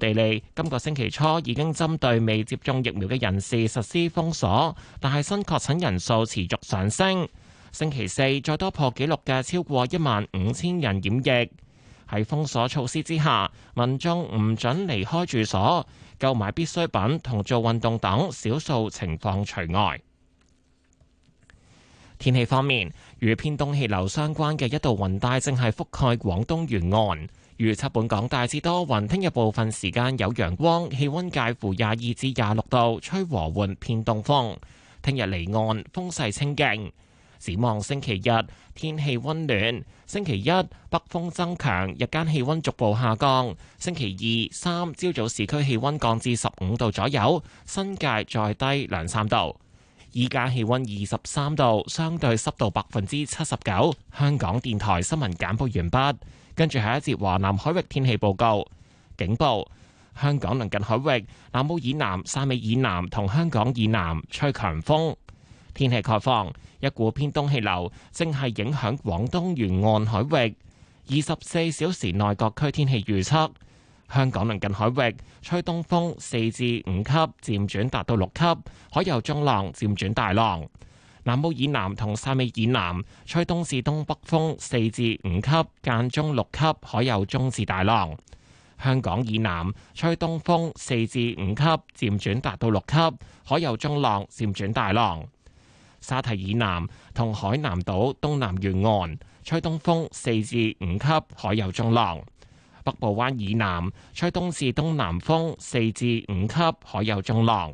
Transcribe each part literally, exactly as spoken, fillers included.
地利今個星期初已經針對未接種疫苗嘅人士實施封鎖，但係新確診人數持續上升。星期四再多破紀錄嘅超過一萬五千人染疫。喺封鎖措施之下，民眾唔准離開住所、購買必需品同做運動等少數情況除外。天氣方面，與偏東氣流相關嘅一道雲帶正係覆蓋廣東沿岸，預測本港大致多雲，聽日部分時間有陽光，氣溫介乎廿二至廿六度，吹和緩偏東風。聽日離岸風勢清勁。展望星期日天氣溫暖，星期一北風增強，日間氣溫逐步下降。星期二三朝早市區氣溫降至十五度左右，新界再低兩三度。依家氣溫二十三度，相對濕度百分之七十九。香港電台新聞簡報完畢，跟住下一節華南海域天氣報告。警報：香港鄰近海域南澳以南、汕尾以南同香港以南吹強風。天氣概況：一股偏東氣流正係影響廣東沿岸海域。二十四小時內各區天氣預測：香港鄰近海域吹東風四至五級，漸轉達到六級，海有中浪，漸轉大浪。南澳以南同汕尾以南吹東至東北風四至五級，間中六級，海有中至大浪。香港以南吹東風四至五級，漸轉達到六級，海有中浪，漸轉大浪。沙堤以南同海南島東南沿岸吹東風四至五級，海有中浪。北部灣以南吹東至東南風四至五級，海有中浪。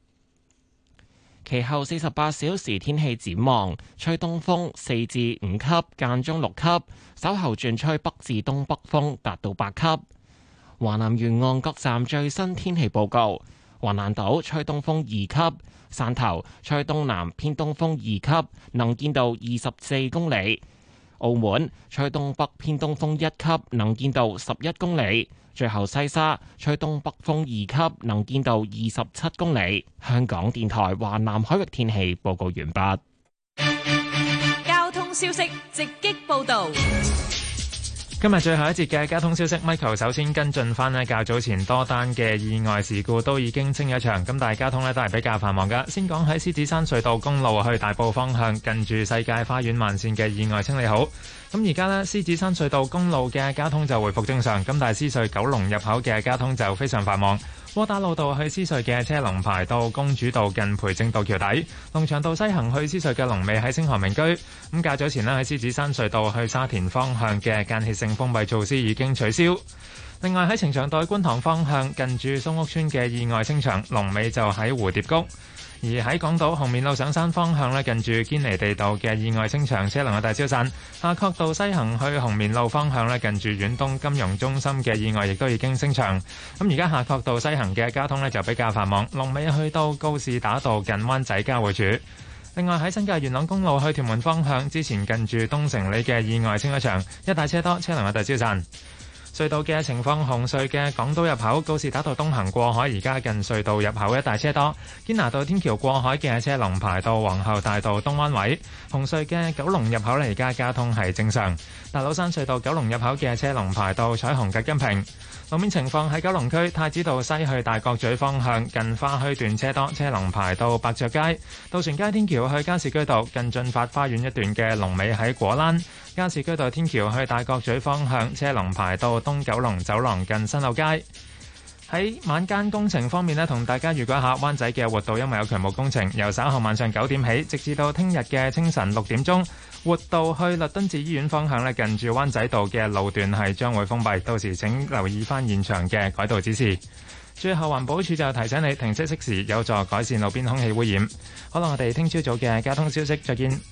其後四十八小時天氣展望：吹東風四至五級，間中六級，稍後轉吹北至東北風，達到八級。華南沿岸各站最新天氣報告：橫瀾島吹東風二級。汕頭吹東南偏東風二級，能見度二十四公里；澳門吹東北偏東風一級，能見度十一公里；最後西沙吹東北風二級，能見度二十七公里。香港電台華南海域天氣報告完畢。 交通消息直擊報道。 今日最後一節嘅交通消息 ，Michael 首先跟進翻呢較早前多單嘅意外事故都已經清咗場，咁但係交通呢都係比較繁忙噶。先講喺獅子山隧道公路去大埔方向，近住世界花園慢線嘅意外清理好。咁而家呢，獅子山隧道公路嘅交通就回復正常，咁但係獅隧九龍入口嘅交通就非常繁忙。窩打老道去獅隧嘅車龍排到公主道近培正道橋底，龍翔道西行去獅隧嘅龍尾喺星河名居。咁較早前呢，喺獅子山隧道去沙田方向嘅間歇性封閉措施已經取消。另外喺呈祥道觀塘方向近住蘇屋村嘅意外清場，龍尾就喺蝴蝶谷。而喺港島紅棉路上山方向咧，近住堅尼地道嘅意外清場，車龍嘅大消散。夏慤道西行去紅棉路方向咧，近住遠東金融中心嘅意外亦都已經清場。咁而家夏慤道西行嘅交通咧就比較繁忙，龍尾去到告士打道近灣仔交匯處。另外喺新界元朗公路去屯門方向，之前近住東城里嘅意外清咗場，一大車多，車龍嘅大消散。隧道嘅情況，紅隧嘅港島入口告士打道東行過海，而家近隧道入口一大車多；堅拿道天橋過海嘅車龍排到皇后大道東灣位。紅隧嘅九龍入口呢，而家交通係正常。大老山隧道九龍入口嘅車龍排到彩虹隔音屏。路面情況喺九龍區太子道西去大角咀方向，近花墟段車多，車龍排到百爵街。渡船街天橋去加士居道近駿發花園一段嘅龍尾喺果欄。加士居道天橋去大角咀方向，車龍排到東九龍走廊近新柳街。喺晚間工程方面呢，同大家預告一下灣仔嘅活道，因為有渠務工程，由稍後晚上九點起，直至到聽日嘅清晨六點鐘，活道去律敦治醫院方向呢，近住灣仔道嘅路段係將會封閉，到時請留意翻現場嘅改道指示。最後環保署就提醒你停車熄匙，有助改善路邊空氣污染。好啦，我哋聽朝早嘅交通消息，再見。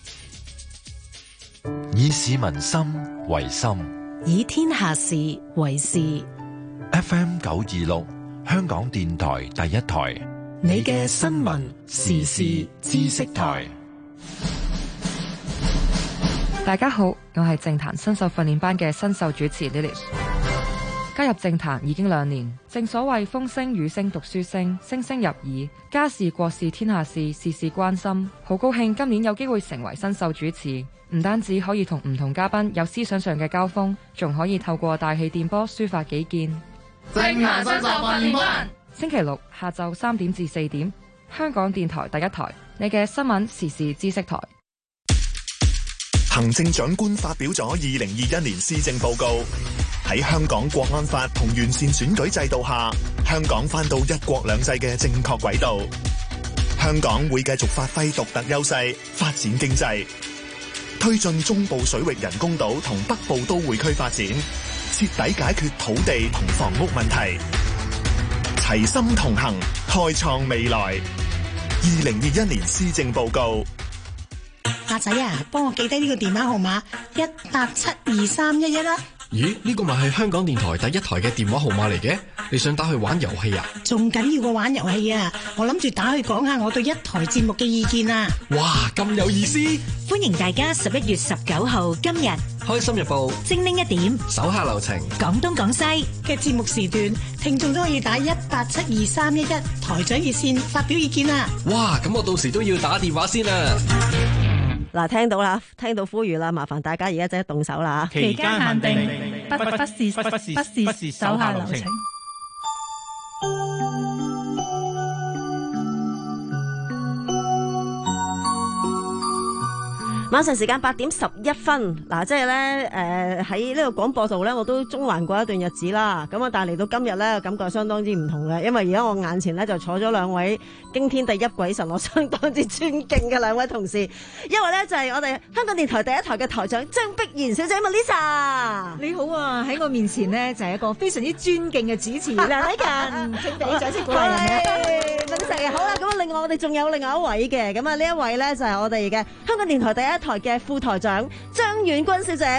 以市民心為心， 以天下事為事。 F M 九二六，香港電台第一台， 你嘅新聞時事知識台。 大家好，我係政壇新秀訓練班嘅新秀主持 Lily。加入政壇已經兩年，正所謂風聲雨聲讀書聲，聲聲入耳，家事國事天下事，事事關心。好高興今年有機會成為新秀主持，唔單止可以同唔同嘉賓有思想上嘅交鋒，仲可以透過大氣電波抒發己見。 政壇新秀訓練班， 星期六下晝三點至四點，香港電台第一台，你嘅新聞時事知識台。 行政長官發表咗二零二一年施政報告，喺香港國安法同完善選舉制度下，香港返到一國兩制嘅正確軌道。香港會繼續發揮獨特優勢，發展經濟，推進中部水域人工島同北部都會區發展，徹底解決土地同房屋問題，齊心同行，開創未來。二零二一年施政報告。 阿仔啊，幫我記低呢個電話號碼一八七二三一一啦。 咦，呢個咪係香港電台第一台嘅電話號碼嚟嘅？你想打去玩遊戲啊？ 仲緊要過玩遊戲啊！我諗住打去講下我對一台節目嘅意見啊！ 哇，咁有意思！ 歡迎大家十一月十九號今日開心日報精靈一點， 手下留情， 廣東廣西嘅節目時段，聽眾都可以打一八七二三一一台長熱線發表意見啊！ 哇，咁我到時都要打電話先啊！ 嗱，聽到啦，聽到呼籲啦，麻煩大家而家即刻動手啦！ 期間限定，不不不是不是不是不是手下留情。 晚上時間八點十一分，嗱，即係咧，誒喺呢個廣播度咧，我都中環過一段日子啦。咁啊，但係嚟到今日咧，感覺相當之唔同嘅，因為而家我眼前咧就坐咗兩位驚天地泣鬼神，我相當之尊敬嘅兩位同事。一位咧就係我哋香港電台第一台嘅台長張碧然小姐 Melissa。 你好啊，喺我面前呢，就係一個非常之尊敬嘅主持梁禮勤，請俾掌聲鼓勵人。 Melissa，好啦，咁啊，另外我哋仲有另外一位嘅，咁啊呢一位咧就係我哋嘅香港電台第一台嘅副台長張婉君小姐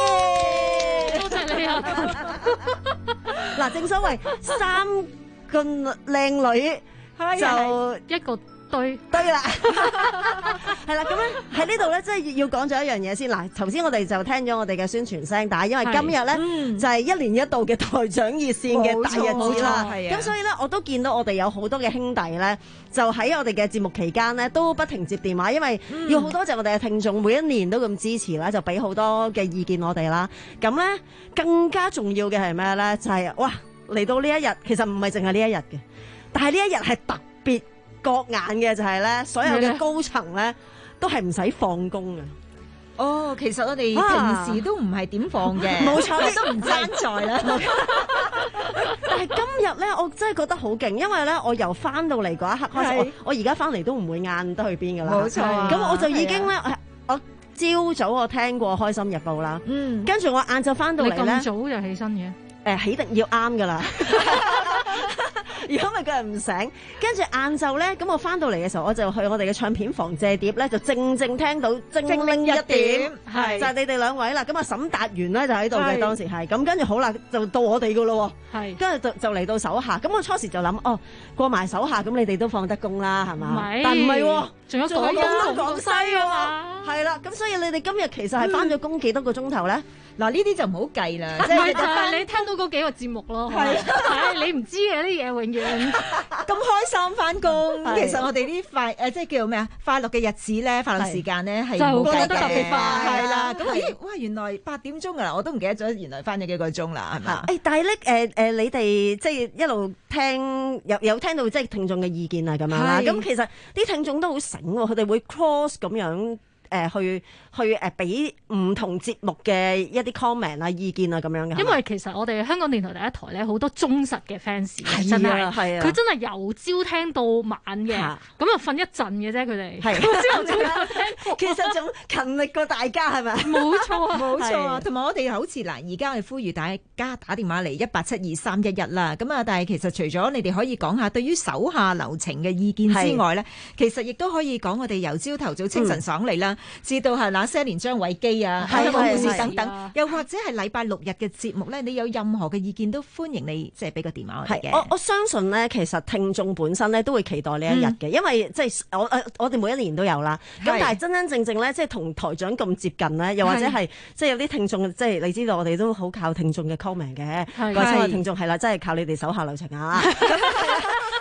Wendy， 多謝你啊！ 嗱，正所謂三個靚女就一個堆堆啦，係啦，咁樣喺呢度咧，即係要講咗一樣嘢先。嗱，頭先我哋就聽咗我哋嘅宣傳聲帶，因為今日咧、嗯、就係一年一度嘅台長熱線嘅大日子啦。咁所以咧，我都見到我哋有好多嘅兄弟咧，就喺我哋嘅節目期間咧，都不停接電話，因為要好多謝我哋嘅聽眾，每一年都咁支持啦，就俾好多嘅意見我哋啦。咁咧更加重要嘅係咩咧？就係、是、哇嚟到呢一日，其實唔係淨係呢一日嘅，但係呢一日係特別覺眼嘅，就係咧，所有嘅高層咧都係唔使放工嘅。 哦，其實我哋平時都唔係點放嘅， 冇錯， 你都唔爭在啦。 但係今日咧，我真係覺得好勁，因為咧，我由翻到嚟嗰一刻開始，我我而家翻嚟都唔會晏得去邊噶啦。 冇錯， 咁我就已經咧，我朝早我聽過《開心日報》啦，嗯，跟住我晏晝翻到嚟咧， 你咁早就起身嘅？ 誒，起定要啱噶啦。如果咪個人唔醒，跟住晏晝咧，咁我翻到嚟嘅時候，我就去我哋嘅唱片房借碟咧，就正正聽到精靈一點，係就係你哋兩位啦。咁啊，沈達元咧就喺度嘅，當時係咁，跟住好啦，就到我哋噶咯，係，跟住就就嚟到手下。咁我初時就諗，哦，過埋手下，咁你哋都放得工啦，係嘛？但唔係喎， 仲有廣東廣西啊嘛， 係啦。咁所以你哋今日其實係翻咗工幾多個鐘頭咧？ 嗱，呢啲就唔好計啦， 即係就係你聽到嗰幾個節目咯，係係你唔知嘅啲嘢，永遠咁開心翻工。其實我哋啲快誒，即係叫做咩啊？快樂嘅日子咧，快樂時間咧係冇計嘅， 特別快係啦。咁咦，哇！原來八點鐘㗎啦，我都唔記得咗，原來翻咗幾個鐘啦，係咪啊？ 誒，但係咧誒誒，你哋即係一路聽有有聽到即係聽眾嘅意見啊咁樣啦。咁其實啲聽眾都好醒喎，佢哋會 cross 咁樣。誒去去誒俾唔同節目嘅一啲 comment 啊、意見啊咁樣嘅， 因為其實我哋香港電台第一台咧好多忠實嘅 fans，真係，係啊，佢真係由朝聽到晚嘅，咁啊瞓一陣嘅啫，佢哋係朝頭早有聽， 其實仲勤力過大家係咪？ 冇錯啊，冇錯啊，同埋我哋好似嗱，而家我哋呼籲大家打電話嚟一八七二三一一啦，咁啊，但係其實除咗你哋可以講下對於手下留情嘅意見之外咧，其實亦都可以講我哋由朝頭早清晨爽嚟啦。至到係那些年張偉基啊，香港故事等等，又或者係禮拜六日嘅節目咧，你有任何嘅意見都歡迎你即係俾個電話我哋嘅。 我我相信咧，其實聽眾本身咧都會期待呢一日嘅，嗯、因為即係我誒我哋每一年都有啦。咁但係真真正正咧，即係同台長咁接近咧，又或者係即係有啲聽眾，即係你知道我哋都好靠聽眾嘅 comment 嘅，或者係聽眾係啦，真係靠你哋手下留情啊。咁係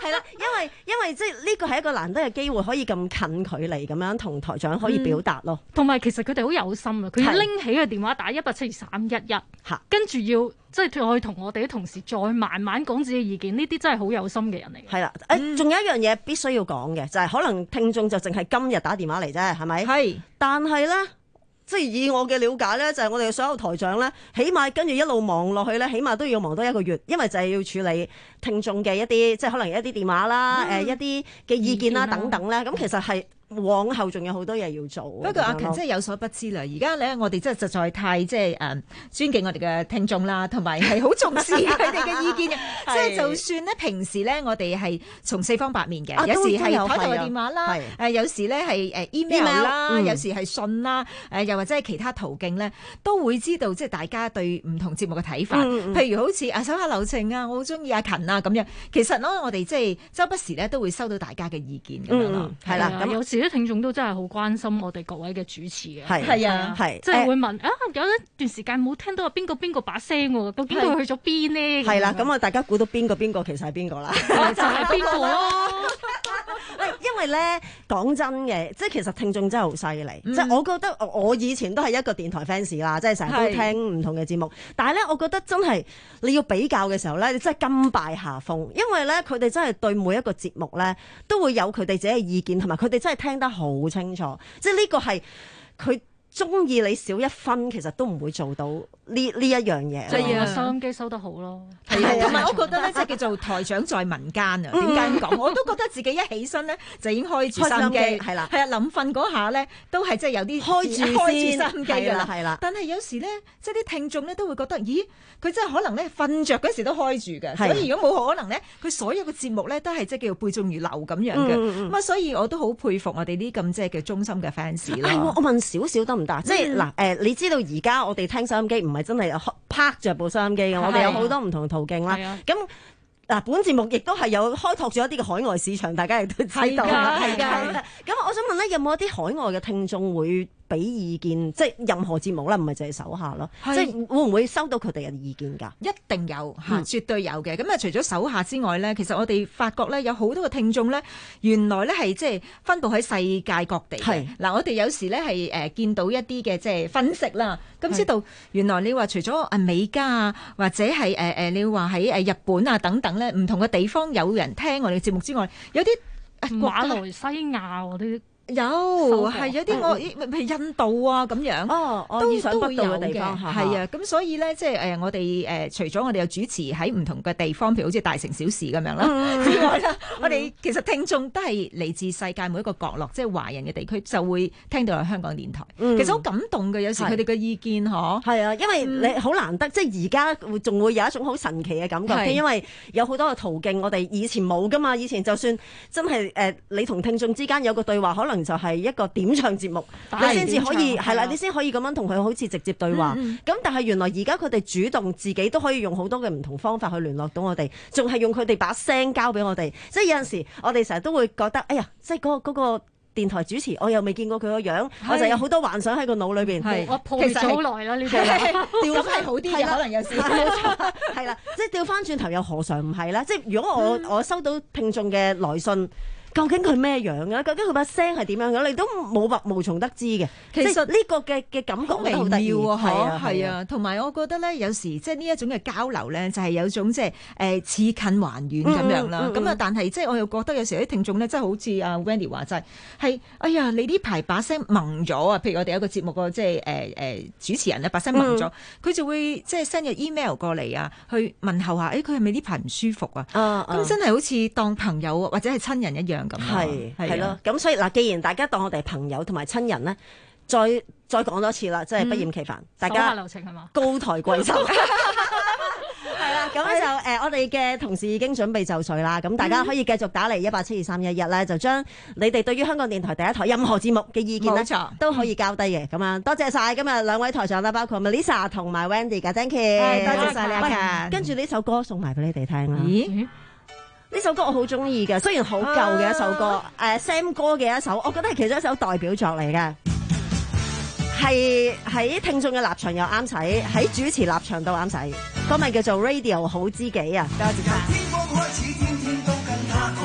係啦，因為因為即係呢個係一個難得嘅機會，可以咁近距離咁樣同台長可以表達咯。 同埋、嗯、其實佢哋好有心啊！佢要拎起個電話打一八七二三一一，跟住要即係再同我哋啲同事再慢慢講自己意見。呢啲真係好有心嘅人嚟。 係啦，誒、嗯，仲有一樣嘢必須要講嘅，就係、是、可能聽眾就淨係今日打電話嚟啫，係咪？係。但係咧。即係以我嘅了解咧，就係、是、我哋所有台長咧，起碼跟住一路忙落去咧，起碼都要忙多一個月，因為就係要處理聽眾嘅一啲，即係可能一啲電話啦，誒、嗯呃、一啲嘅意見啦等等咧，咁其實係。往後仲有好多嘢要做。 不過阿勤真係有所不知啦，而家咧我哋真係實在太即係誒尊敬我哋嘅聽眾啦，同埋係好重視佢哋嘅意見嘅。即係就算咧平時咧我哋係從四方八面嘅、啊，有時係台頭嘅電話啦，誒有時咧係誒 email 啦，嗯、有時係信啦，誒又或者係其他途徑咧，都會知道即係大家對唔同節目嘅睇法。嗯、譬如好似啊手下留情啊，我好中意阿勤啊咁樣。其實咧我哋即係周不時咧都會收到大家嘅意見咁樣咯，係、嗯、啦。咁有時啲聽眾都真係好關心我哋各位嘅主持嘅，係係啊，係即係會問、欸、啊，有一段時間冇聽到邊個邊個把聲喎，究竟佢去咗邊呢？係啦， 咁啊，大家估到邊個邊個其實係邊個啦？ 就係邊個咯？ 因為咧講真嘅，即係其實聽眾真係好犀利，即係我覺得我以前都係一個電台 fans 啦，即係成日都聽唔同嘅節目，但係咧，我覺得真係你要比較嘅時候咧，你真係甘拜下風，因為咧佢哋真係對每一個節目咧都會有佢哋自己嘅意見，同埋佢哋真係聽得好清楚，即係呢個係佢中意你少一分，其實都唔會做到呢呢一樣嘢。 即係收音機收得好咯， 係啊，同埋我覺得咧，即係叫做台長在民間啊。點解咁講？我都覺得自己一起身咧就已經開住收音機，係啦，係啊，臨瞓嗰下咧都係即係有啲開住開住收音機㗎啦，係啦。但係有時咧，即係啲聽眾咧都會覺得，咦，佢真係可能咧瞓着嗰時都開住嘅，所以如果冇可能咧，佢所有嘅節目咧都係即係叫背誦如流咁樣嘅。咁啊，所以我都好佩服我哋啲咁即係嘅忠心嘅 fans 啦。 係，我問少少得唔得？即係嗱誒，你知道而家我哋聽收音機唔係真係拍着部收音機嘅，我哋有好多唔同嘅途徑啦。咁嗱，本節目亦都係有開拓咗一啲嘅海外市場，大家亦都知道啦。係㗎。咁我想問咧，有冇一啲海外嘅聽眾會俾意見？即係任何節目啦，唔係淨係手下咯。即係會唔會收到佢哋嘅意見㗎？ 一定有嚇、嗯，絕對有嘅。咁啊，除咗手下之外咧，其實我哋發覺咧有好多嘅聽眾咧，原來咧係即係分佈喺世界各地嘅。嗱，我哋有時咧係誒見到一啲嘅即係分析啦，咁知道原來你話除咗啊美加啊，或者係誒誒你話喺誒日本啊等等咧，唔同嘅地方有人聽我哋嘅節目之外，有啲馬來西亞嗰啲。 有係有啲我譬如印度啊咁樣， 哦， 都意想不到嘅地方係啊，咁所以咧即係誒我哋誒、呃、除咗我哋有主持喺唔同嘅地方，譬如好似大城小事咁樣啦、嗯、之外啦，嗯、我哋其實聽眾都係嚟自世界每一個角落，即係華人嘅地區就會聽到喺香港電台，嗯、其實好感動嘅，有時佢哋嘅意見嗬， 係啊，因為你好難得，嗯、即係而家會仲會有一種好神奇嘅感覺，因為有好多嘅途徑，我哋以前冇噶嘛，以前就算真係誒、呃、你同聽眾之間有個對話，可能就係一個點唱節目，你先至可以係啦，你先可以咁樣同佢好似直接對話。咁、嗯、但係原來而家佢哋主動自己都可以用好多嘅唔同方法去聯絡到我哋，仲係用佢哋把聲交俾我哋。即係有陣時，我哋成日都會覺得，哎呀，即係嗰個嗰個電台主持，我又未見過佢個樣，我就有好多幻想喺個腦裏邊。 我抱咗好耐啦，呢啲調翻係好啲嘅，可能有時係啦，即係調翻轉頭又何嘗唔係咧？即係如果我、嗯、我收到聽眾嘅來信。究竟佢咩樣嘅？究竟佢把聲係點樣嘅？你都冇白無從得知嘅。其實呢個嘅嘅感覺微妙啊，係啊，係啊。同埋我覺得咧，有時即係呢一種嘅交流咧，就係有種即係誒似近還遠咁樣啦。咁、嗯、啊、嗯，但係即係我又覺得有時啲聽眾咧，真係好似阿 Wendy 話齋，係哎呀，你呢排把聲萌咗啊！譬如我哋有個節目個即係誒誒主持人咧，把聲萌咗，佢、嗯、就會即係 send 個 email 過嚟啊，去問候下，誒佢係咪呢排唔舒服啊？咁、啊、真係好似當朋友或者係親人一樣。 係係咯，咁所以嗱，既然大家當我哋係朋友同埋親人咧，再再講多次啦，即係不厭其煩、嗯，大家流程係嘛， 高抬貴手，係啦，咁咧就誒、呃，我哋嘅同事已經準備就緒啦，咁大家可以繼續打嚟一八七二三一一咧，就將你哋對於香港電台第一台任何節目嘅意見咧，都可以交低嘅，咁啊，多謝晒今日兩位台長啦，包括 Melissa 同埋 Wendy 嘅 Thank you， 多謝晒你啊， 跟住呢首歌送埋俾你哋聽啦。咦？呢首歌我好中意嘅，雖然好舊嘅一首歌，誒、啊呃、Sam 哥嘅一首，我覺得係其中一首代表作嚟嘅，係喺聽眾嘅立場又啱使，喺主持立場都啱使，歌名叫做 Radio 好知己啊，多謝晒。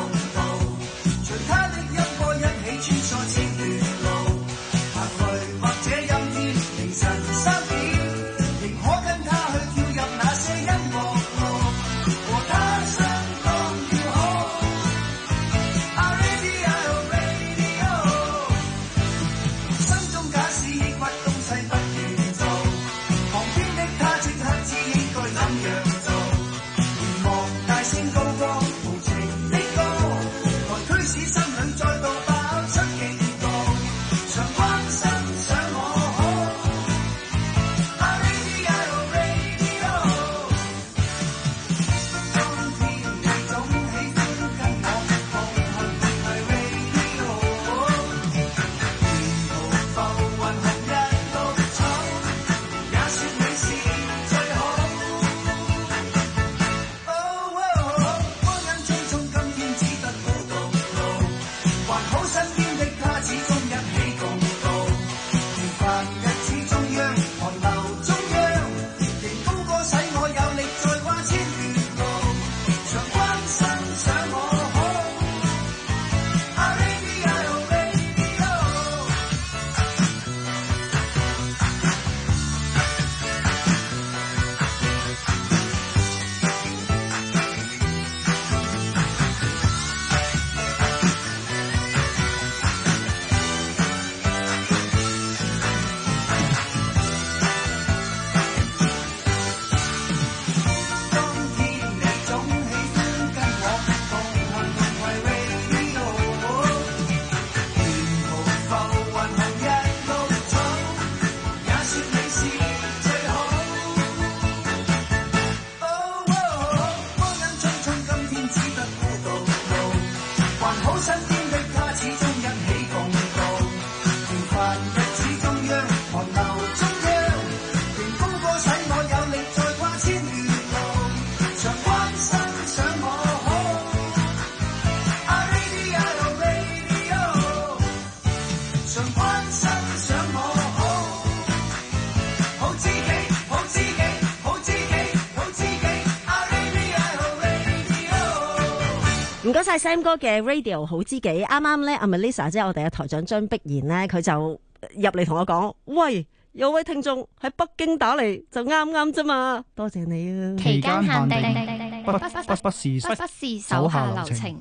唔該晒 Sam 哥嘅 Radio 好知己。啱啱咧，阿 Melissa 即係我哋嘅台長張碧然咧，佢就入嚟同我講：喂，有位聽眾喺北京打嚟，就啱啱啫嘛，多謝你啊！ 期間限定，不不不不是不是手下留情。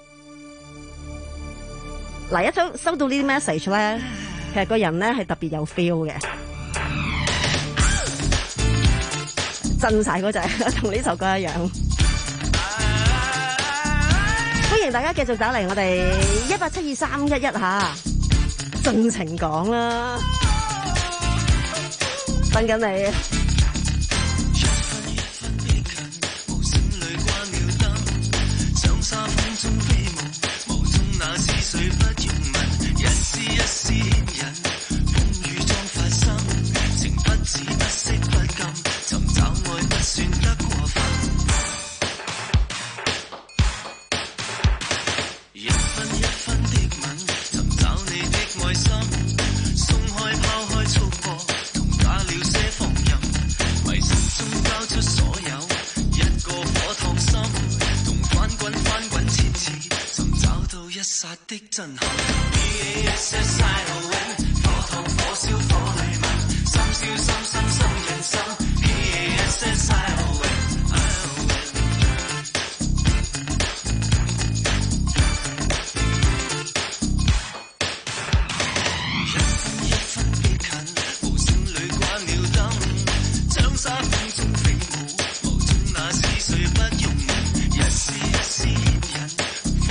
嗱，一收收到呢啲 message 咧，其實個人咧係特別有 feel 嘅，震晒嗰隻，同呢首歌一樣。歡迎大家繼續打嚟，我哋一八七二三一一吓，盡情講啦，等緊你。 的震撼 ，P A S S I O N， 火燙火燒火裏問，深宵深深深人心 ，P A S S I O N， 一分一分逼近，無聲裏關了燈，將沙風中飛舞，無中那是誰不用問，一絲一絲牽引。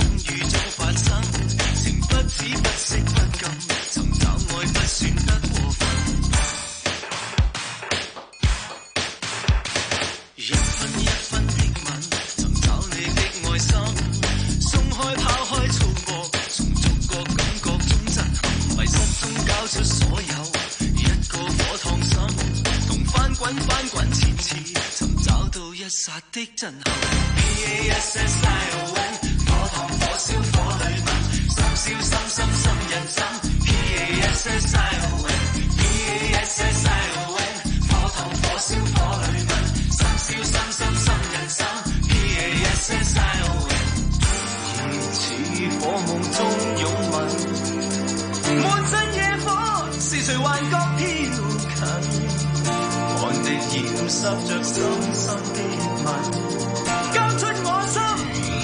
只不息不禁，尋找愛不算得過分。一分一分的吻，尋找你的愛心，鬆開拋開觸過，從逐個感覺中震撼，迷失中交出所有，一個火燙心，同翻滾翻滾前次，尋找到一剎的震撼。P A S S I O N， 火燙火燒火裏問。深宵深深深人心 ，P A S S I O N，P A S S I O N， 火燙火燒火裏問，深宵深深深人心 ，P A S S I O N， 疑似火夢中擁吻，滿身野火是誰幻覺飄近，寒的染濕着深深的吻，交出我心。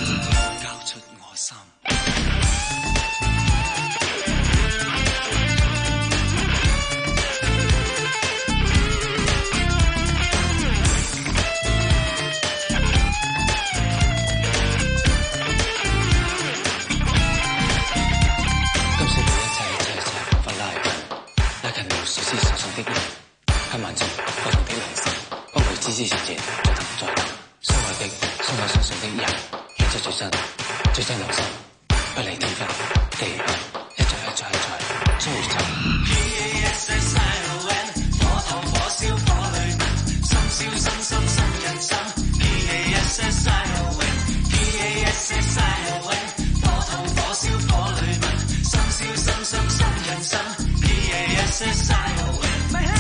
知前前再談再談，相愛的相愛相信的人，獻出最真最真良心，不離天分地獄，一再一再一再追尋。P A S S I O N， 火燙火燒火裏問，深宵深深深人心。P A S S I O N，P A S S I O N， 火燙火燒火裏問，深宵深深深人心。P A S S I O N。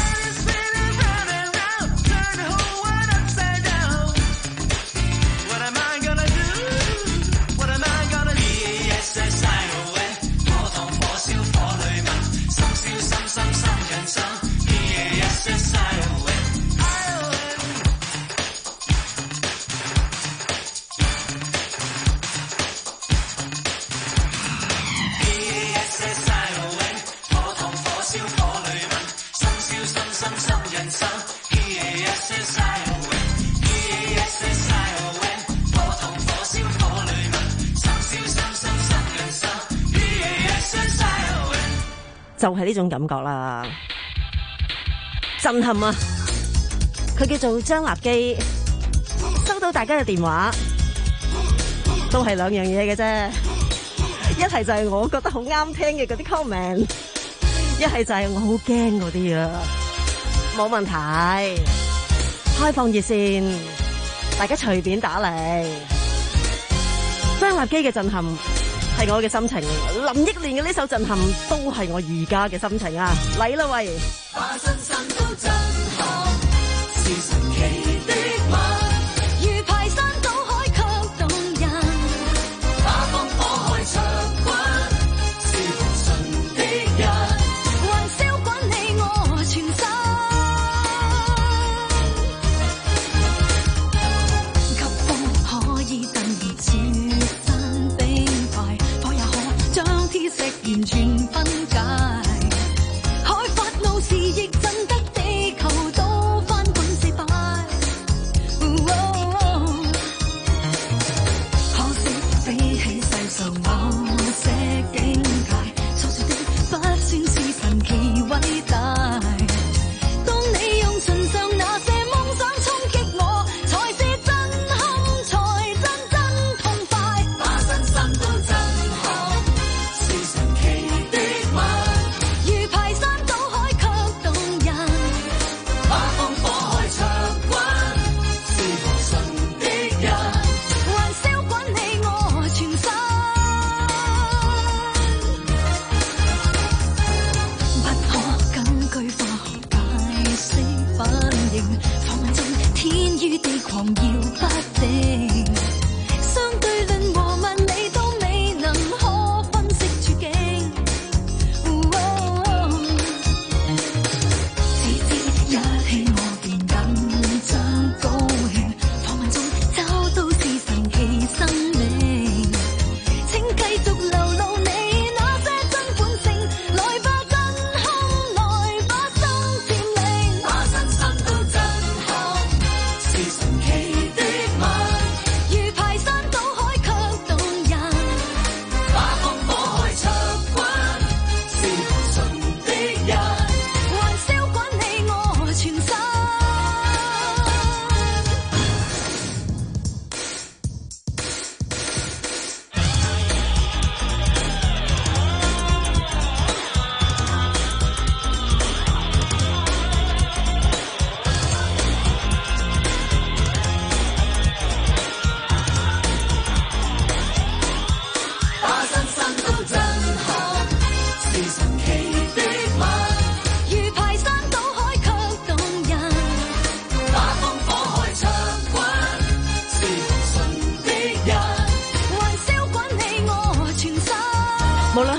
就係呢種感覺啦，震撼啊！佢叫做張立基，收到大家嘅電話，都係兩樣嘢嘅啫。一係就係我覺得好啱聽嘅嗰啲 comment， 一係就係我好驚嗰啲啊。冇問題，開放熱線，大家隨便打嚟。張立基嘅震撼係我嘅心情，林憶蓮嘅呢首震撼都係我而家嘅心情啊！嚟啦喂！ 化身身都震撼，是神奇的吻，如排山倒海卻動人。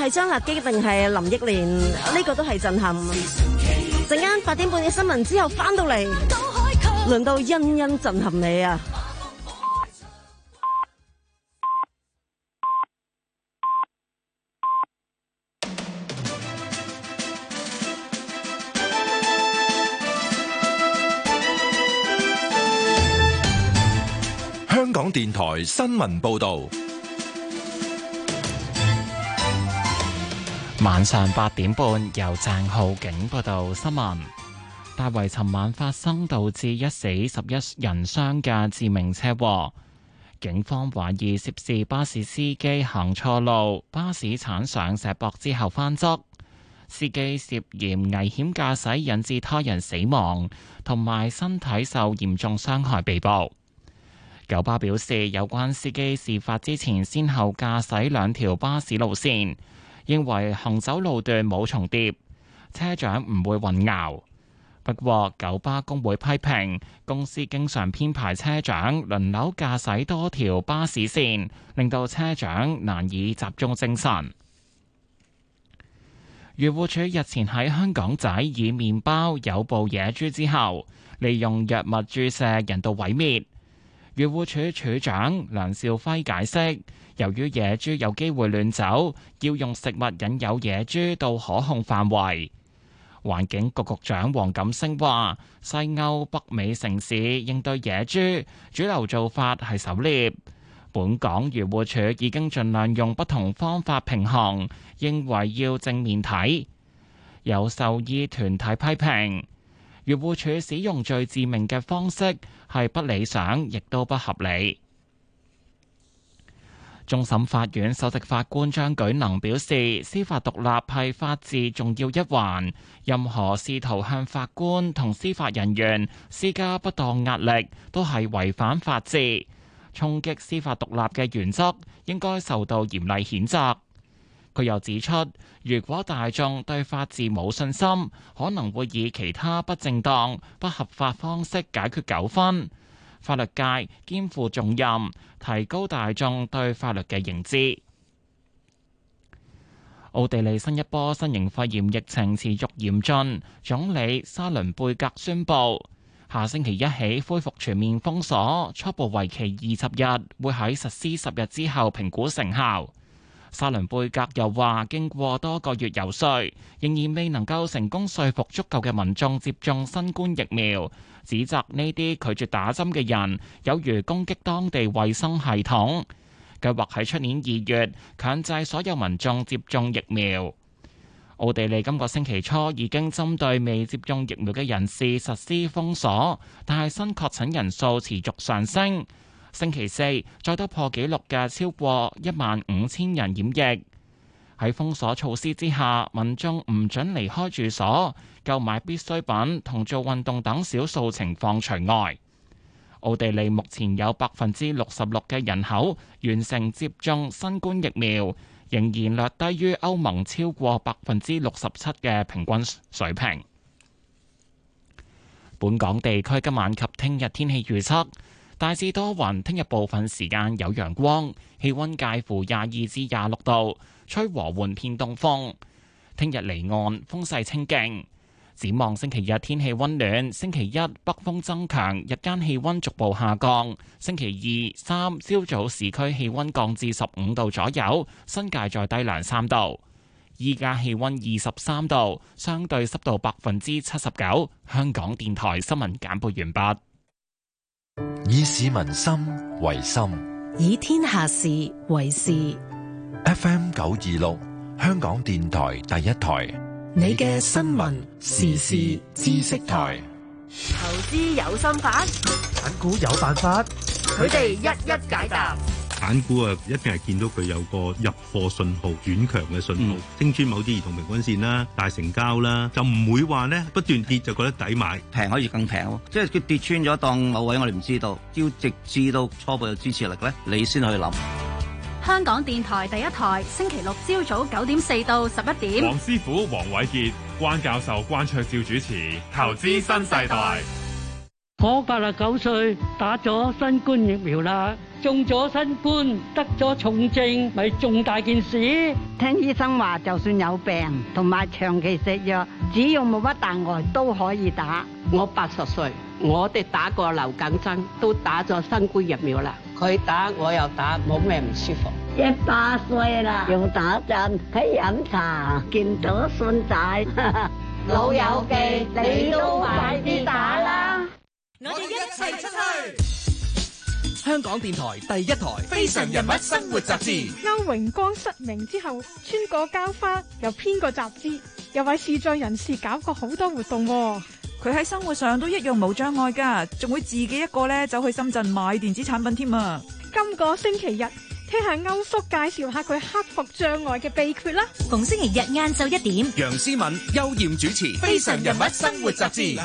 係張立基定係林憶蓮？呢個都係震撼。陣間八點半嘅新聞之後翻到嚟，輪到欣欣震撼你啊！ 香港電台新聞報道。 晚上八點半，由鄭浩景報道新聞。大圍尋晚發生導致一死十一人傷嘅致命車禍，警方懷疑涉事巴士司機行錯路，巴士鏟上石壆之後翻側，司機涉嫌危險駕駛引致他人死亡，同埋身體受嚴重傷害被捕。九巴表示，有關司機事發之前先後駕駛兩條巴士路線，認為行走路段冇重疊，車長唔會混淆。不過，九巴工會批評公司經常編排車長輪流駕駛多條巴士線，令到車長難以集中精神。漁護署日前喺香港仔以麵包誘捕野豬之後，利用藥物注射人道毀滅。漁護署署長梁兆輝解釋，由於野豬有機會亂走，要用食物引誘野豬到可控範圍。環境局局長黃錦星話，西歐北美城市應對野豬主流做法係狩獵，本港漁護署已經盡量用不同方法平衡，認為要正面睇。有獸醫團體批評漁護署使用最致命嘅方式係不理想，亦都不合理。終審法院首席法官張舉能表示，司法獨立係法治重要一環，任何試圖向法官同司法人員施加不當壓力，都係違反法治，衝擊司法獨立嘅原則，應該受到嚴厲譴責。佢又指出，如果大眾對法治冇信心，可能會以其他不正當、不合法方式解決糾紛。法律界肩負重任，提高大眾對法律嘅認知。奧地利新一波新型肺炎疫情持續嚴峻，總理沙倫貝格宣布，下星期一起恢復全面封鎖，初步為期二十日，會喺實施十日之後評估成效。沙倫貝格又話，經過多個月游說，仍然未能夠成功說服足夠嘅民眾接種新冠疫苗，指責呢啲拒絕打針嘅人有如攻擊當地衛生系統。計劃喺出年二月強制所有民眾接種疫苗。奧地利今個星期初已經針對未接種疫苗嘅人士實施封鎖，但係新確診人數持續上升。星期四再多破紀錄嘅超過一萬五千人染疫。喺封鎖措施之下，民眾唔准離開住所、購買必需品同做運動等少數情況除外。奧地利目前有百分之六十六嘅人口完成接種新冠疫苗，仍然略低於歐盟超過百分之六十七嘅平均水平。本港地區今晚及聽日天氣預測。大致多雲，聽日部分時間有陽光，氣溫介乎廿二至廿六度，吹和緩偏東風。聽日離岸風勢清勁。展望星期日天氣溫暖，星期一北風增強，日間氣溫逐步下降。星期二、三朝早市區氣溫降至十五度左右，新界再低兩三度。依家氣溫二十三度，相對濕度百分之七十九。香港電台新聞簡報完畢。 以市民心為心， 以天下事為事。 F M 九二六，香港電台第一台， 你嘅新聞時事知識台。 投資有心法， 揀股有辦法， 佢哋一一解答。 揀股啊，一定係見到佢有個入貨信號轉強嘅信號，升穿某啲移動平均線啦，大成交啦，就唔會話咧不斷跌就覺得抵買， 平可以更平，即係佢跌穿咗當某位我哋唔知道，要直至到初步有支持力咧，你先去諗。 香港電台第一台，星期六朝早九點四到十一點， 黃師傅黃偉傑、關教授關卓照主持《投資新世代》。 我八十九歲，打咗新冠疫苗啦，中咗新冠，得咗重症，咪重大件事。 聽醫生話，就算有病同埋長期食藥，只要冇乜大礙都可以打。 我八十歲，我哋打過流感針，都打咗新冠疫苗啦。佢打我又打，冇咩唔舒服。 一百歲啦，用打針喺飲茶，見到孫仔， 老友記，你都快啲打啦！ 我哋一齊出去！香港電台第一台《非常人物生活雜誌》。 歐榮光失明之後，穿過膠花，又編過雜誌，又為視障人士搞過好多活動。 佢喺生活上都一樣冇障礙㗎，仲會自己一個咧走去深圳買電子產品添啊！ 今個星期日，聽下歐叔介紹下佢克服障礙嘅秘訣啦。 逢星期日晏晝一點， 楊思敏、邱艷主持《非常人物生活雜誌》。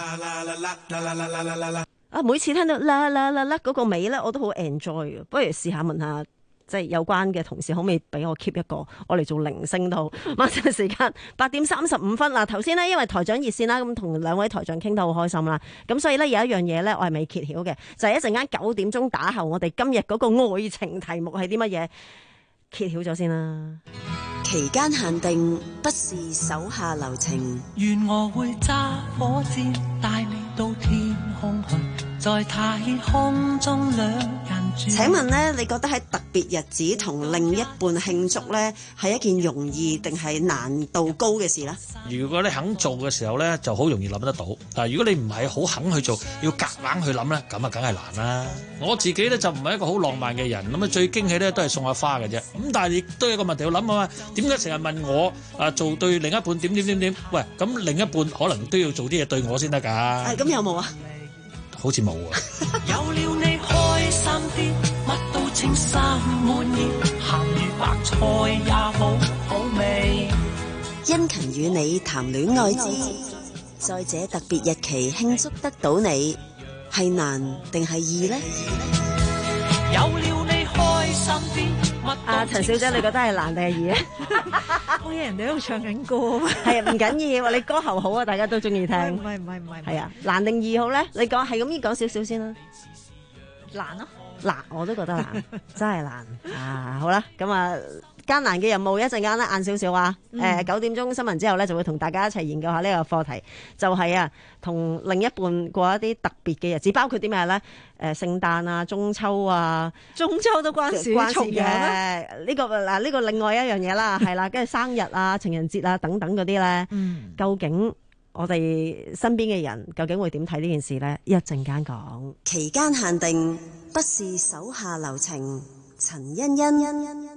啊，每次聽到啦啦啦啦嗰個尾咧，我都好 enjoy 嘅。不如試下問下，即係有關嘅同事可唔可以俾我 keep 一個，我嚟做鈴聲都好。晚上時間八點三十五分啦。頭先呢，因為台長熱線啦，咁同兩位台長傾得好開心啦。咁所以呢，有一樣嘢咧，我係未揭曉嘅，就係、是、一陣間九點鐘打後，我哋今日嗰個愛情題目係啲乜嘢？揭曉咗先啦。 期間限定，不是手下留情。 願我會揸火箭帶你到天空去，在太空中兩人住。 請問呢，你覺得喺特別日子同另一半慶祝呢，係一件容易定係難度高嘅事呢？ 如果你肯做嘅時候呢，就好容易諗得到。但係如果你唔係好肯去做，要夾硬去諗呢，咁啊梗係難啦。我自己呢，就唔係一個好浪漫嘅人，咁啊最驚喜呢，都係送下花嘅啫。咁但係亦都有一個問題要諗啊嘛，點解成日問我啊做對另一半點點點點？喂，咁另一半可能都要做啲嘢對我先得㗎。 係咁有冇啊？ 好似冇啊。 有了你開心啲，乜都稱心滿意，鹹魚白菜也好好味。 殷勤與你談戀愛之，在這特別日期慶祝得到你，係難定係易呢？ 有了你開心啲。 啊，陳小姐，你覺得係難定係易啊？ 我人哋喺度唱緊歌， 係啊，唔緊要，你歌喉好啊，大家都中意聽。 唔係唔係唔係， 係啊，難定易好咧？你講係咁依講少少先啦。 難咯， 難我都覺得難，真係難啊！好啦，咁啊艱難嘅任務一陣間咧晏少少啊，誒九點鐘新聞之後咧就會同大家一齊研究下呢個課題，就係啊同另一半過一啲特別嘅日子，包括啲咩咧？誒聖誕啊、中秋啊， 中秋都關事關事嘅呢個嗱呢個另外一樣嘢啦，係啦，跟住生日啊、情人節啊等等嗰啲咧，嗯，究竟我哋身邊嘅人究竟會點睇呢件事咧？一陣間講。 期間限定，不是手下留情。陳欣欣。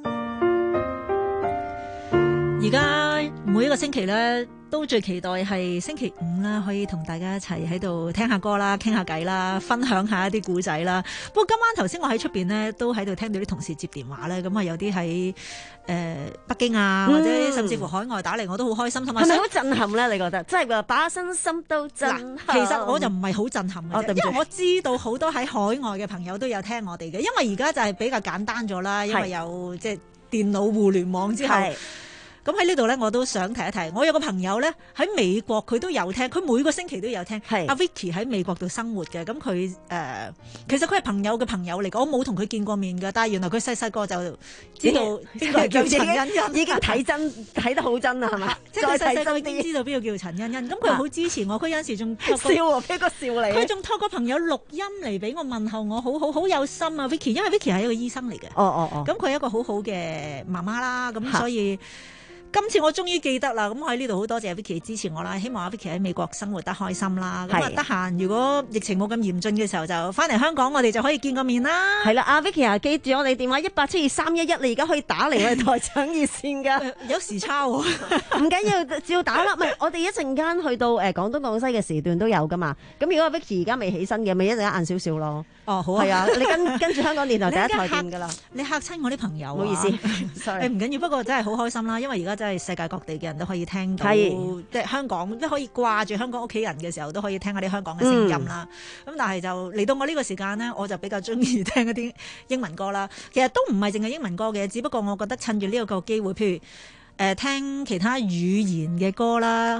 而家每一個星期咧，都最期待係星期五啦，可以同大家一齊喺度聽下歌啦、傾下偈啦、分享下一啲故仔啦。不過今晚頭先我喺出邊呢，都喺度聽到啲同事接電話咧，咁啊有啲喺誒北京啊，或者甚至乎海外打嚟，我都好開心。係咪好震撼咧？你覺得？即係話把身心都震撼。 其實我就唔係好震撼嘅，因為我知道好多喺海外嘅朋友都有聽我哋嘅，因為而家就係比較簡單咗啦，因為有即係電腦互聯網之後。咁喺呢度咧，我都想提一提。我有個朋友咧喺美國，佢都有聽，佢每個星期都有聽。阿 Vicky 喺美國度生活嘅，咁佢誒其實佢係朋友嘅朋友嚟嘅，我冇同佢見過面嘅，但係原來佢細細個就知道邊個叫陳欣欣， 已經睇真睇得好真啦，係嘛？ 即係佢細細個已經知道邊個叫陳欣欣，咁佢好支持我。佢有陣時仲笑喎，俾個笑你。 佢仲託個朋友錄音嚟俾我問候我，好好好有心啊 Vicky，因為 Vicky 係一個醫生嚟嘅。 哦哦哦。 咁佢係一個好好嘅媽媽啦，咁所以。今次我終於記得啦，咁我喺呢度好多謝 Vicky 支持我啦，希望阿 Vicky 喺美國生活得開心啦。咁啊，得閒如果疫情冇咁嚴峻嘅時候，就翻嚟香港，我哋就可以見個面啦。 係啦，阿 Vicky 啊，記住我哋電話一八七二三一一，你而家可以打嚟我哋台長熱線㗎。 有時差喎， 唔緊要，照打啦。唔係，我哋一陣間去到誒廣東廣西嘅時段都有㗎嘛。咁如果阿 Vicky 而家未起身嘅，咪一陣間晏少少咯。 哦，好啊。 係啊，你跟跟住香港電台第一台見㗎啦。 你嚇親我啲朋友， 唔好意思，sorry。 唔緊要，不過真係好開心啦，因為而家真係世界各地人都可以聽到，即係香港，即係可以掛住香港屋企人嘅時候，都可以聽下啲香港嘅聲音啦。咁、嗯、但係就嚟到我呢個時間呢，我就比較中意聽一啲英文歌啦。其實都唔係淨係英文歌嘅，只不過我覺得趁住呢個個機會，譬如誒、呃、聽其他語言嘅歌啦。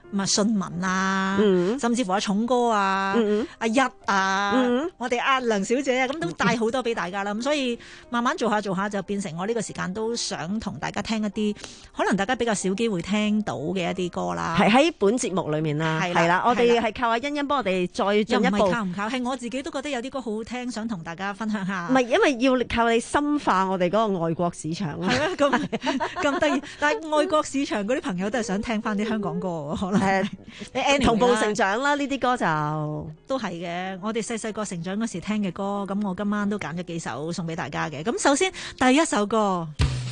咁啊信文啊， 嗯、 甚至乎阿重哥啊、 嗯、 阿一啊， 嗯、 我哋阿梁小姐啊，咁都帶好多俾大家啦。咁、嗯、所以慢慢做下做下就變成我呢個時間都想同大家聽一啲可能大家比較少機會聽到嘅一啲歌啦。 係喺本節目裏面啦，係啦，我哋係靠阿欣欣幫我哋再進一步。 又唔係靠唔靠，係我自己都覺得有啲歌好好聽，想同大家分享下。 唔係因為要靠你深化我哋嗰個外國市場啊。 係咩咁咁得意？但係外國市場嗰啲朋友都係想聽翻啲香港歌，可能誒、 呃、同步成長啦，呢啲歌就都係嘅。我哋細細個成長嗰時聽嘅歌，咁我今晚都揀咗幾首送俾大家嘅。咁首先第一首歌，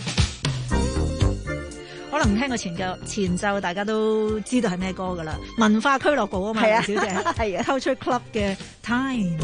可能聽過前奏前奏，大家都知道係咩歌噶啦。文化俱樂部啊嘛， 係啊， 小姐係啊 ，Culture Club 嘅 Time。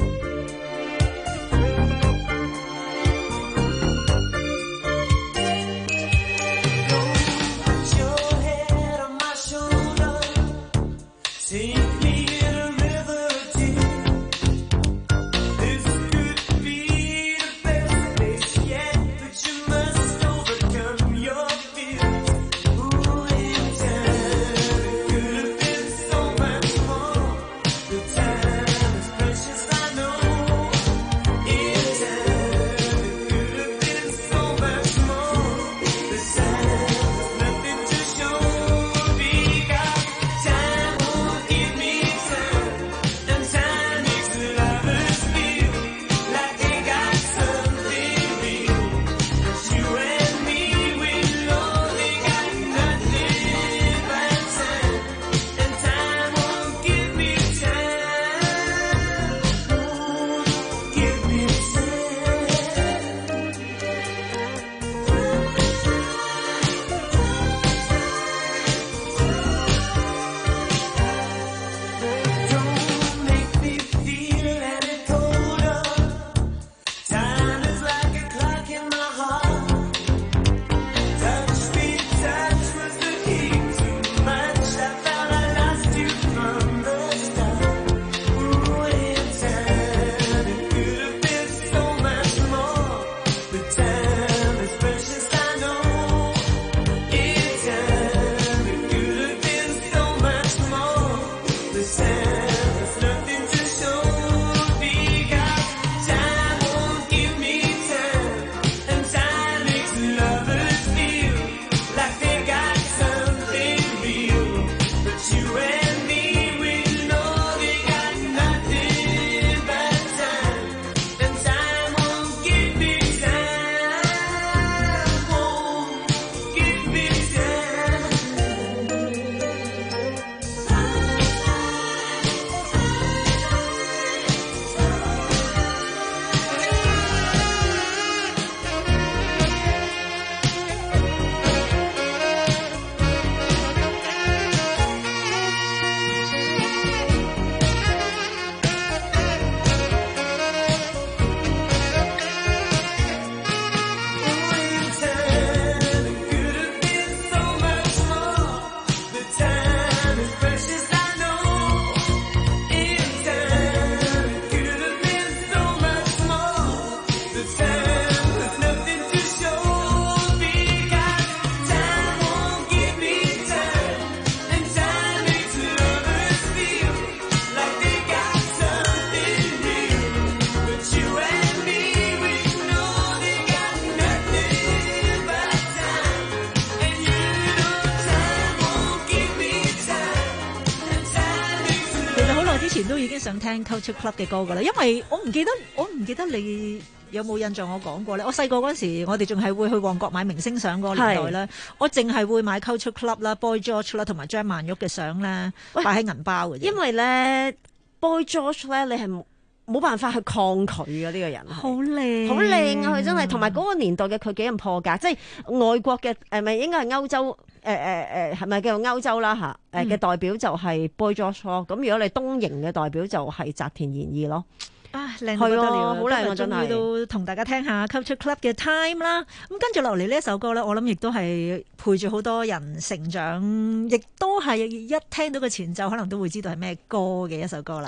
都已經想聽 Culture Club 嘅歌噶啦，因為我唔記得，我唔記得你有冇印象我講過咧。我細個嗰時，我哋仲係會去旺角買明星相嗰個年代咧，我淨係會買 Culture Club 啦、Boy George 啦同埋張曼玉嘅相咧，擺喺銀包嘅。因為咧 Boy George 咧，你係冇辦法去抗拒嘅呢、這個人，好靚，好靚啊！佢真係，同埋嗰個年代嘅佢幾咁破格，即係外國嘅誒，咪、呃、應該係歐洲。誒誒誒，係咪叫做歐洲啦嚇？誒嘅代表就係 Boy George 咯。咁如果你東瀛嘅代表就係澤田研二咯。啊，靚到不得了，好靚啊！真係。終於都同大家聽下 Culture Club 嘅 Time 啦。咁跟住落嚟呢一首歌咧，我諗亦都係陪住好多人成長，亦都係一聽到個前奏，可能都會知道係咩歌嘅一首歌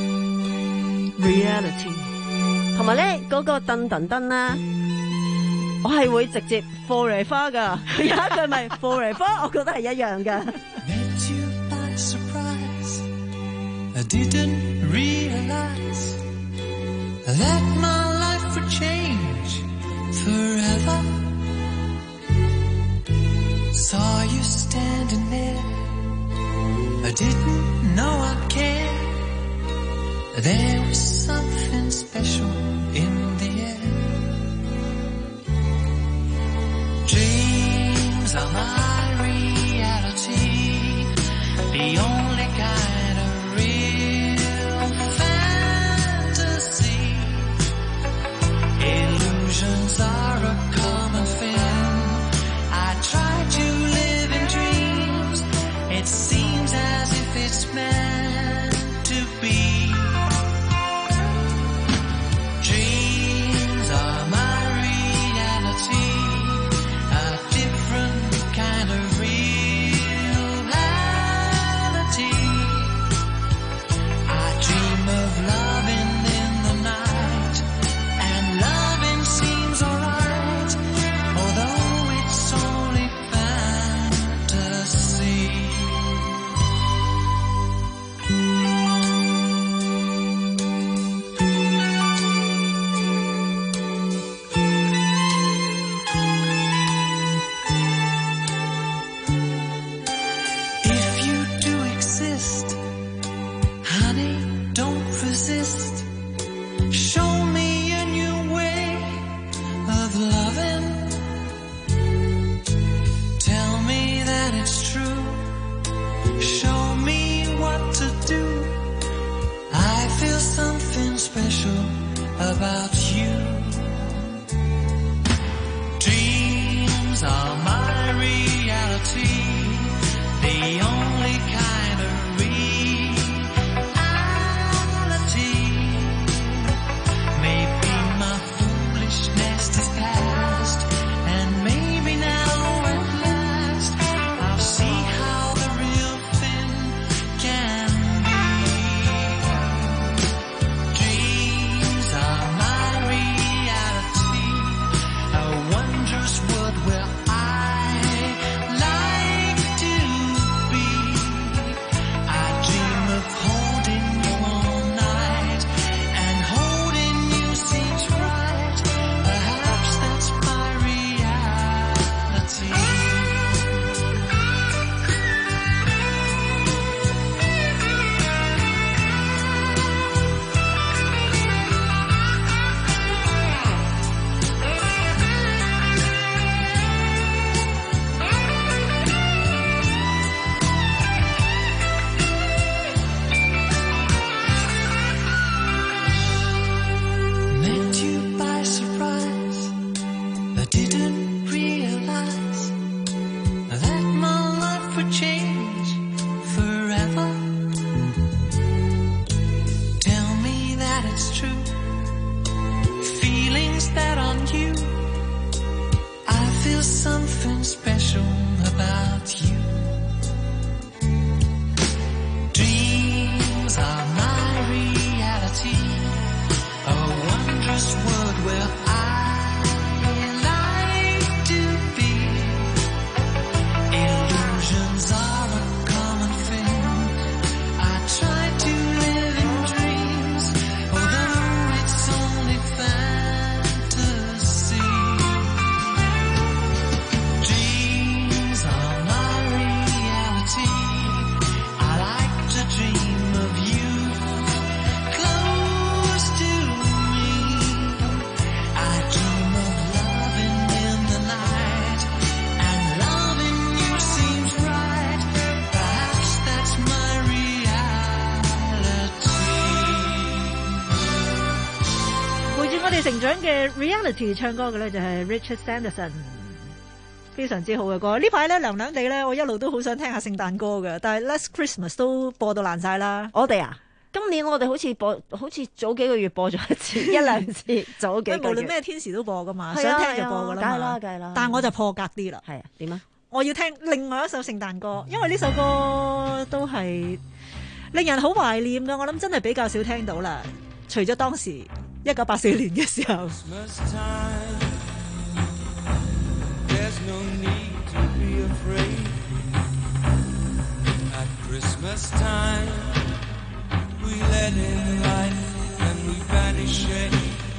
啦。Reality， 同埋咧嗰個噔噔噔啦。 我係會直接 forever 噶，有一句咪 forever， 我覺得係一樣噶。 Met you by surprise. I didn't realize that my life would change forever. Saw you standing there. I didn't know I'd care. There was something special in the air. Dreams are my reality, the only kind of real fantasy. Illusions are a common thing. I try to live in dreams. It seems as if it's meant to be. Dreams are my reality, a different kind of reality. I dream of loving in the night, and loving seems alright, although it's only fantasy. If you do exist, honey, don't resist. Show me a new way of loving. Tell me that it's true. Show me what to do. I feel something special about you. Dreams are my reality, the only kind of reality. Maybe my foolishness is past, and maybe now at last I'll see how the real thing can be. Dreams are my reality, a wondrous world where I like to be. I dream of holding you all night, and holding you seems right. Perhaps that's my reality. Met you by surprise. I didn't realize that my life would change forever. Tell me that it's true. Feelings that on you. I feel something special about you. Dreams are my reality, a wondrous world where I like to be. Illusions are a common thing. I try to live in dreams, although it's only fantasy. Dreams are my reality. I like to dream of you close to me. I dream of loving in the night, and loving you seems right. Perhaps that's my reality. 陪住我哋成長嘅 reality 唱歌嘅咧就係 Richard Sanderson， 非常之好嘅歌。呢排咧涼涼地咧，我一路都好想聽下聖誕歌嘅，但係 Last Christmas 都播到爛晒啦。 我哋啊，今年我哋好似播，好似早幾個月播咗一次一兩次，早幾個月。 無論咩天時都播噶嘛， 係啊想聽就播噶啦嘛。 梗係啦梗係啦但係我就破格啲啦。 係啊，點啊？ 我要聽另外一首聖誕歌，因為呢首歌都係令人好懷念㗎。我諗真係比較少聽到啦。除咗當時一九八四年嘅時候。 Christmas time, we let in life and we banish it.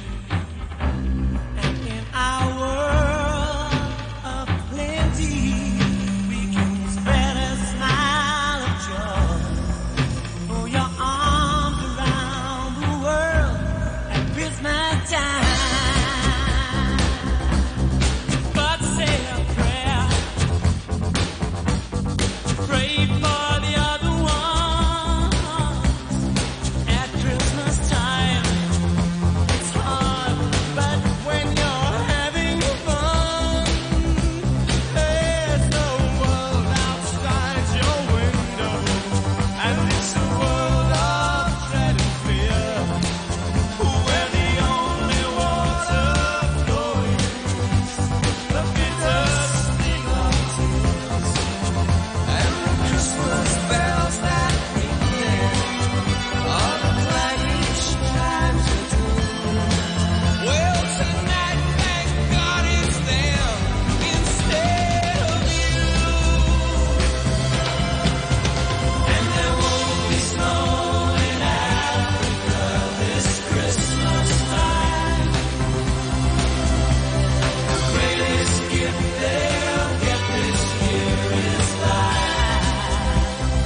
And in our world of plenty, we can spread a smile of joy. Throw your arms around the world at Christmas time. But say a prayer, pray for the other one. At Christmas time, it's hard, but when you're having fun, there's no world outside your window, and it's a world of dread and fear, where the only water flowing is the bitter sting of tears, and the Christmas bells that ring there are the clanging chimes of doom. Well, tonight, thank God it's them instead of you. And there won't be snow in Africa this Christmas time. The greatest gift they'll get this year is life.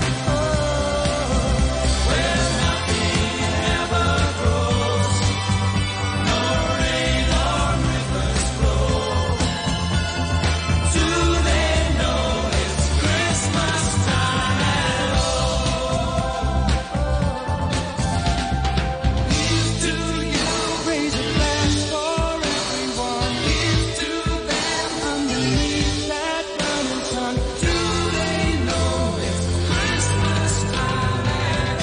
Where nothing ever grows, no rain or rivers flow. Do they know it's Christmas time at all? Here's to you, raise a glass for everyone. Here's to them underneath that burning sun. Do they know it's Christmas time at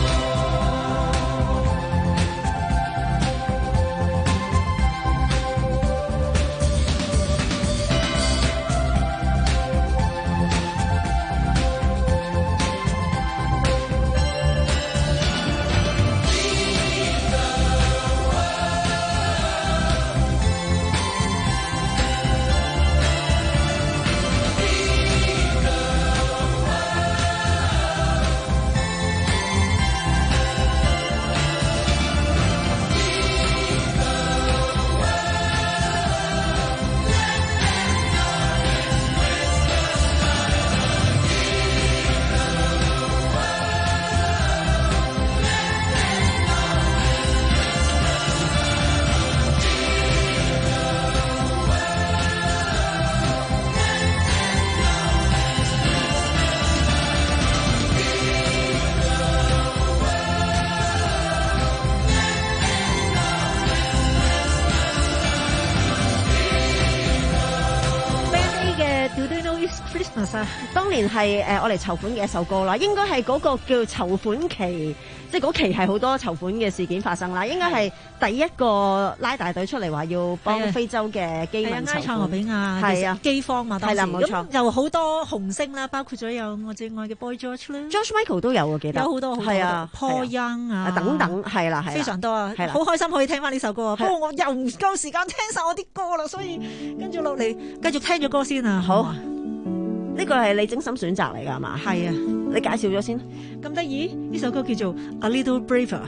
Band A 嘅 Do They Know It's Christmas 啊？ 當年係誒我嚟籌款嘅一首歌啦，應該係嗰個叫籌款期，即係嗰期係好多籌款嘅事件發生啦。應該係第一個拉大隊出嚟話要幫非洲嘅飢民籌埃塞俄款， 比亞係啊饑荒嘛，當時係啦冇錯咁又好多紅星啦，包括咗有我最愛嘅 Boy George 啦 ，George Michael 都有我記得， 有好多好多係啊 ，Paul Young 啊等等係啦係啦， 非常多啊， 係啦好開心可以聽翻呢首歌啊！ 係啦不過我又唔夠時間聽晒我啲歌啦，所以跟住落嚟繼續聽咗歌先啊！ 好，呢個係你精心選擇嚟㗎係嘛？ 係啊， 你介紹咗先。 咁得意，呢首歌叫做 A Little Braver。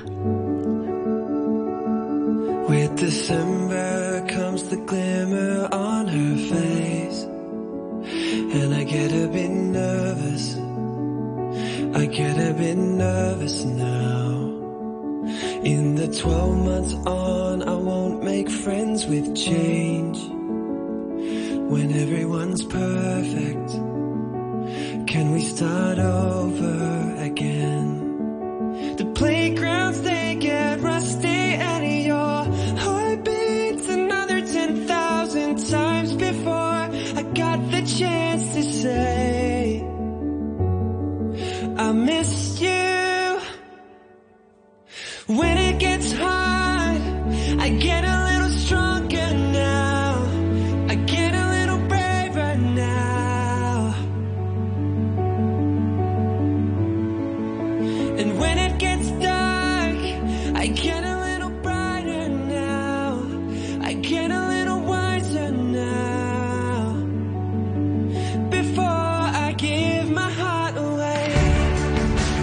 With December comes the glimmer on her face, and I get a bit nervous, I get a bit nervous now. In the twelve months on, I won't make friends with change. When everyone's perfect, can we start over again? The playgrounds, they get rusty, and your heart beats another ten thousand times before I got the chance to say I miss you. When it gets hard, I get a little stronger now, I get a little braver now. And when it gets dark, I get a little brighter now, I get a little wiser now. Before I give my heart away,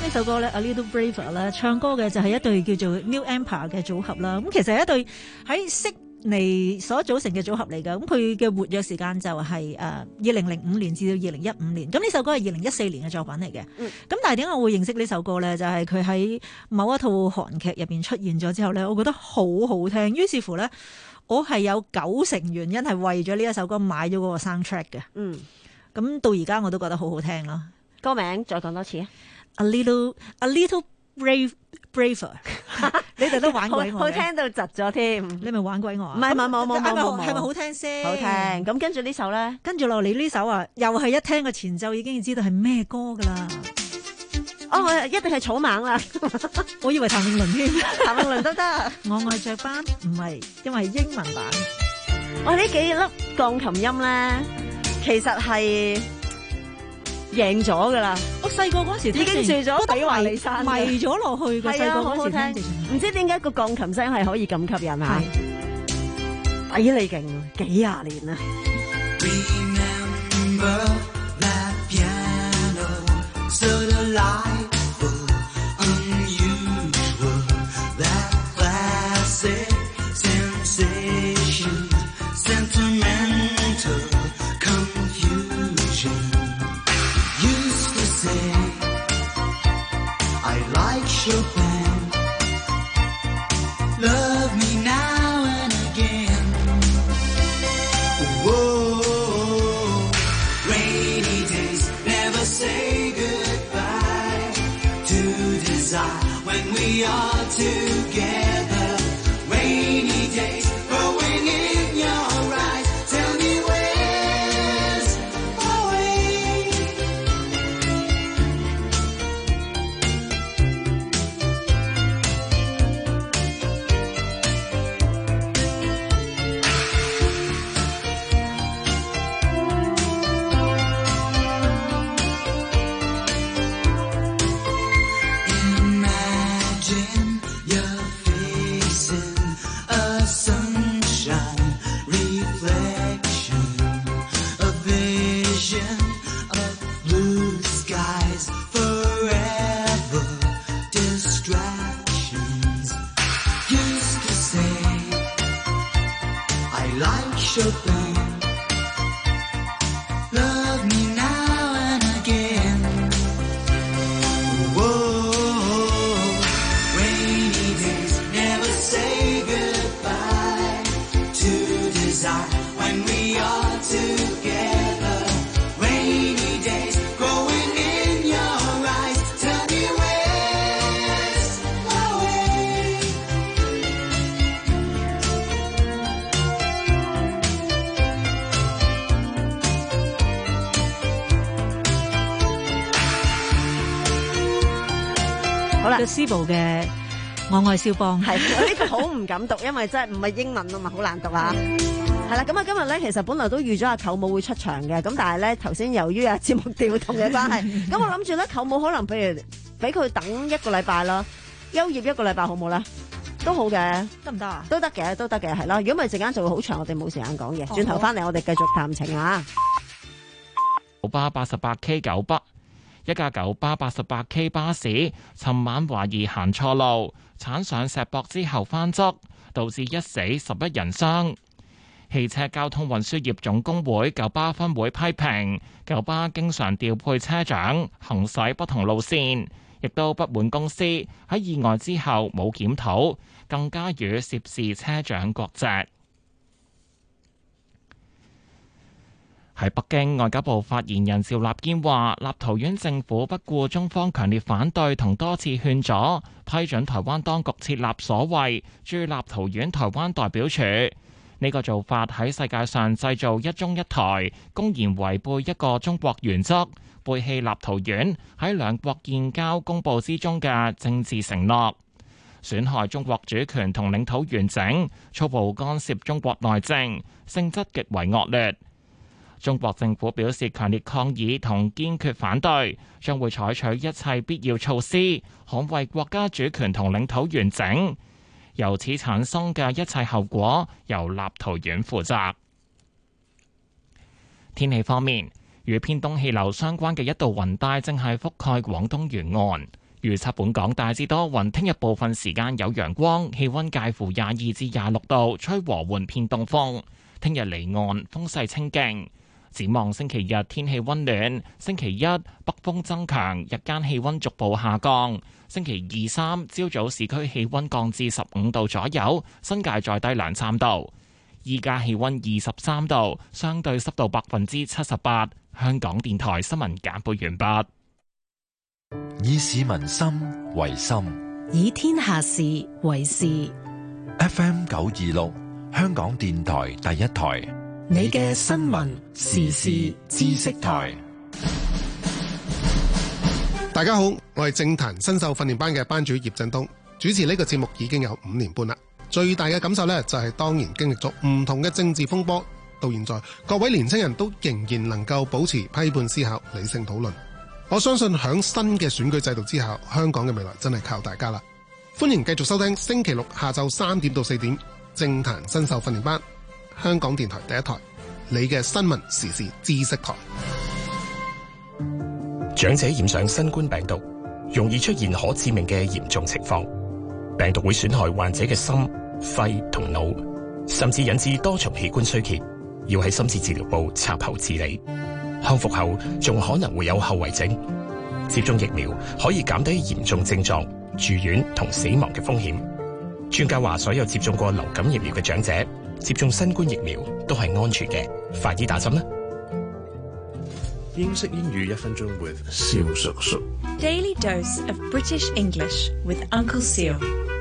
呢首歌咧，A Little Braver 咧，唱歌嘅就係一隊叫做 New Empire 嘅組合啦。咁其實係一隊喺悉尼所組成嘅組合嚟㗎。咁佢嘅活躍時間就係誒二零零五年至到二零一五年。咁呢首歌係二零一四年嘅作品嚟嘅。咁、嗯、但係點解我會認識呢首歌咧？就係佢喺某一套韓劇入邊出現咗之後咧，我覺得好好聽。於是乎咧，我係有九成原因係為咗呢一首歌買咗嗰個 soundtrack 嘅。嗯。咁到而家我都覺得好好聽咯。 歌名再講多次啊 ！A little, a little brave, braver 。你哋都玩鬼我， 好聽到窒咗添。 你咪玩鬼我啊？ 唔係，冇冇冇冇冇， 係咪好聽先？ 好聽。咁跟住呢首咧， 跟住落嚟呢首啊，又係一聽個前奏已經要知道係咩歌噶啦。 哦，一定係草蜢啦。 我以為譚詠麟添， 譚詠麟都得。 我愛雀斑唔係，因為英文版。 我呢幾粒鋼琴音咧，其實係贏咗噶啦！ 我細個嗰時已經住咗比華利山， 迷咗落去嘅。細個嗰時聽， 唔知點解個鋼琴聲係可以咁吸引啊！抵你勁，幾廿年啦！ Remember that piano, so delightful, unusual, that classic sensation, sentimental confusion. Used to say I like Chopin, love me now and again. Whoa, rainy days never say goodbye to desire when we are together. Rainy days growing in your eyes, tell me where's the way. Imagine you're facing a sunshine reflection, a vision of blue skies, forever distractions. Used to say I like Chopin, love me now and again. Whoa, rainy days never say goodbye to desire when we are together. Rainy days growing in your eyes, tell me where's the way. 好啦， 施暴嘅我愛肖邦係我呢個好唔敢讀，因為真係唔係英文啊嘛，好難讀啊。係啦，咁啊今日咧其實本來都預咗阿舅母會出場嘅，咁但係咧頭先由於啊節目調動嘅關係，咁我諗住咧舅母可能譬如俾佢等一個禮拜啦，休業一個禮拜好冇咧？都好嘅， 得唔得啊？ 都得嘅，都得嘅，係啦。如果唔係陣間就會好長，我哋冇時間講嘢。轉頭翻嚟，我哋繼續談情啊！ 九巴八十八 K 九北。一架九巴八十八 K 巴士，尋晚懷疑行錯路，鏟上石壆之後翻側，導致一死十一人傷。汽車交通運輸業總工會九巴分會批評九巴經常調配車長行駛不同路線，亦都不滿公司喺意外之後冇檢討，更加與涉事車長割席。喺北京，外交部發言人趙立堅話，立陶宛政府不顧中方強烈反對同多次勸阻，批准台灣當局設立所謂駐立陶宛台灣代表處。呢個做法喺世界上製造一中一台，公然違背一個中國原則，背棄立陶宛喺兩國建交公報之中嘅政治承諾，損害中國主權同領土完整，粗暴干涉中國內政，性質極為惡劣。中國政府表示強烈抗議同堅決反對，將會採取一切必要措施，捍衛國家主權同領土完整。由此產生嘅一切後果，由立陶宛負責。天氣方面，與偏東氣流相關嘅一道雲帶正係覆蓋廣東沿岸。 預測本港大致多雲，聽日部分時間有陽光，氣溫介乎廿二至廿六度，吹和緩偏東風。聽日離岸風勢清勁。展望星期日天氣溫暖，星期一北風增強，日間氣溫逐步下降。星期二三朝早市區氣溫降至十五度左右，新界再低兩三度。依家氣溫二十三度，相對濕度百分之七十八。香港電台新聞簡報完畢。 以市民心為心， 以天下事為事。 F M 九二六，香港電台第一台。 你嘅新聞時事知識台。 大家好，我係政壇新秀訓練班嘅班主葉振東，主持呢個節目已經有五年半啦。最大嘅感受呢，就係當然經歷咗唔同嘅政治風波，到現在各位年輕人都仍然能夠保持批判思考、理性討論。我相信響新嘅選舉制度之下，香港嘅未來真係靠大家啦。歡迎繼續收聽星期六下晝三點到四點政壇新秀訓練班，香港電台第一台，你嘅新聞時事知識台。 長者染上新冠病毒，容易出現可致命嘅嚴重情況。病毒會損害患者嘅心、肺同腦，甚至引致多重器官衰竭，要喺深切治療部插喉治理。康復後仲可能會有後遺症。接種疫苗可以減低嚴重症狀、住院同死亡嘅風險。專家話，所有接種過流感疫苗嘅長者接種新冠疫苗都係安全嘅，快啲打針啦！ 英式英語一分鐘 with 蕭叔叔。 Daily dose of British English with Uncle Seal。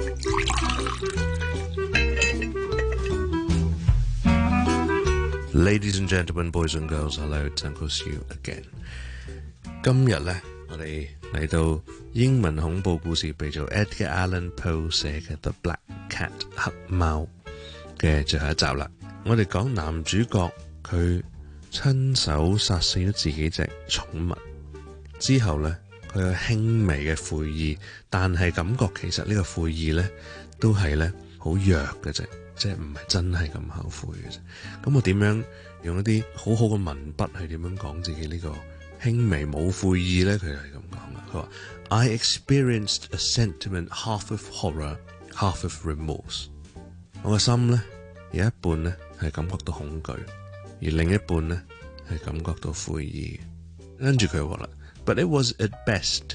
Ladies and gentlemen, boys and girls, hello, it's Uncle Seal again。 今日呢，我哋嚟到英文恐怖故事，被做 Edgar Allan Poe 寫嘅 The Black Cat 黑貓嘅最後一集啦。我哋講男主角佢親手殺死咗自己隻寵物之後呢，佢有輕微嘅悔意，但係感覺其實呢個悔意呢都係呢好弱嘅啫，即係唔係真係咁後悔嘅啫。咁我點樣用一啲好好嘅文筆去點樣講自己呢個輕微冇悔意呢？佢係咁講嘅，佢話 I experienced a sentiment half of horror, half of remorse。我個心呢，有一半呢係感覺到恐懼，而另一半呢係感覺到悔意。跟住佢話啦 ，But it was at best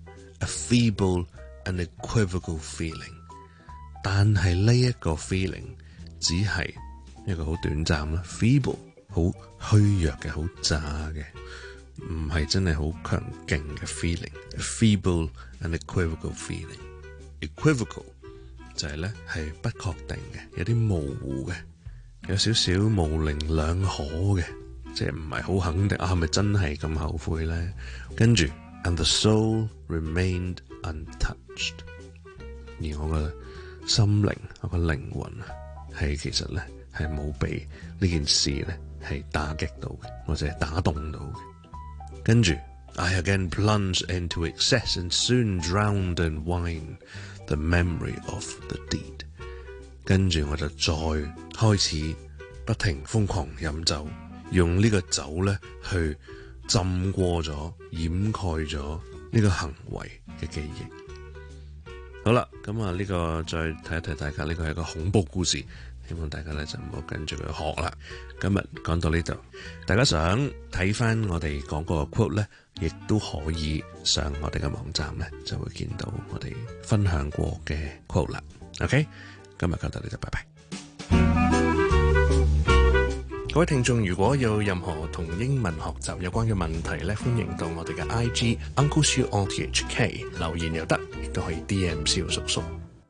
a feeble and equivocal feeling。但係呢一個 feeling 只係一個好短暫啦 ，feeble 好虛弱嘅、好渣嘅，唔係真係好強勁嘅 feeling。A feeble and equivocal feeling。equivocal 就係咧係不確定嘅，有啲模糊嘅，有少少模棱兩可嘅，即係唔係好肯定啊，係咪真係咁後悔咧？跟住 and the soul remained untouched， 而我嘅心靈、我嘅靈魂啊，係其實咧係冇被呢件事咧係打擊到嘅，或者係打動到嘅。跟住 I again plunged into excess and soon drowned in wine the memory of the deed。 跟住我就再開始不停瘋狂飲酒，用呢個酒咧去浸過咗、掩蓋咗呢個行為嘅記憶。好啦，咁啊呢個再睇一睇大家，呢個係一個恐怖故事，希望大家咧就唔好跟住佢學啦。今日講到呢度，大家想睇翻我哋講過嘅 quote 咧，亦都可以上我哋嘅網站咧，就會見到我哋分享過嘅 quote 啦。OK， 今日講到呢度，拜拜。各位聽眾，如果有任何同英文學習有關嘅問題咧，歡迎到我哋嘅 I G Uncle Siu R T H K 留言又得，亦都可以 D M 蕭叔叔。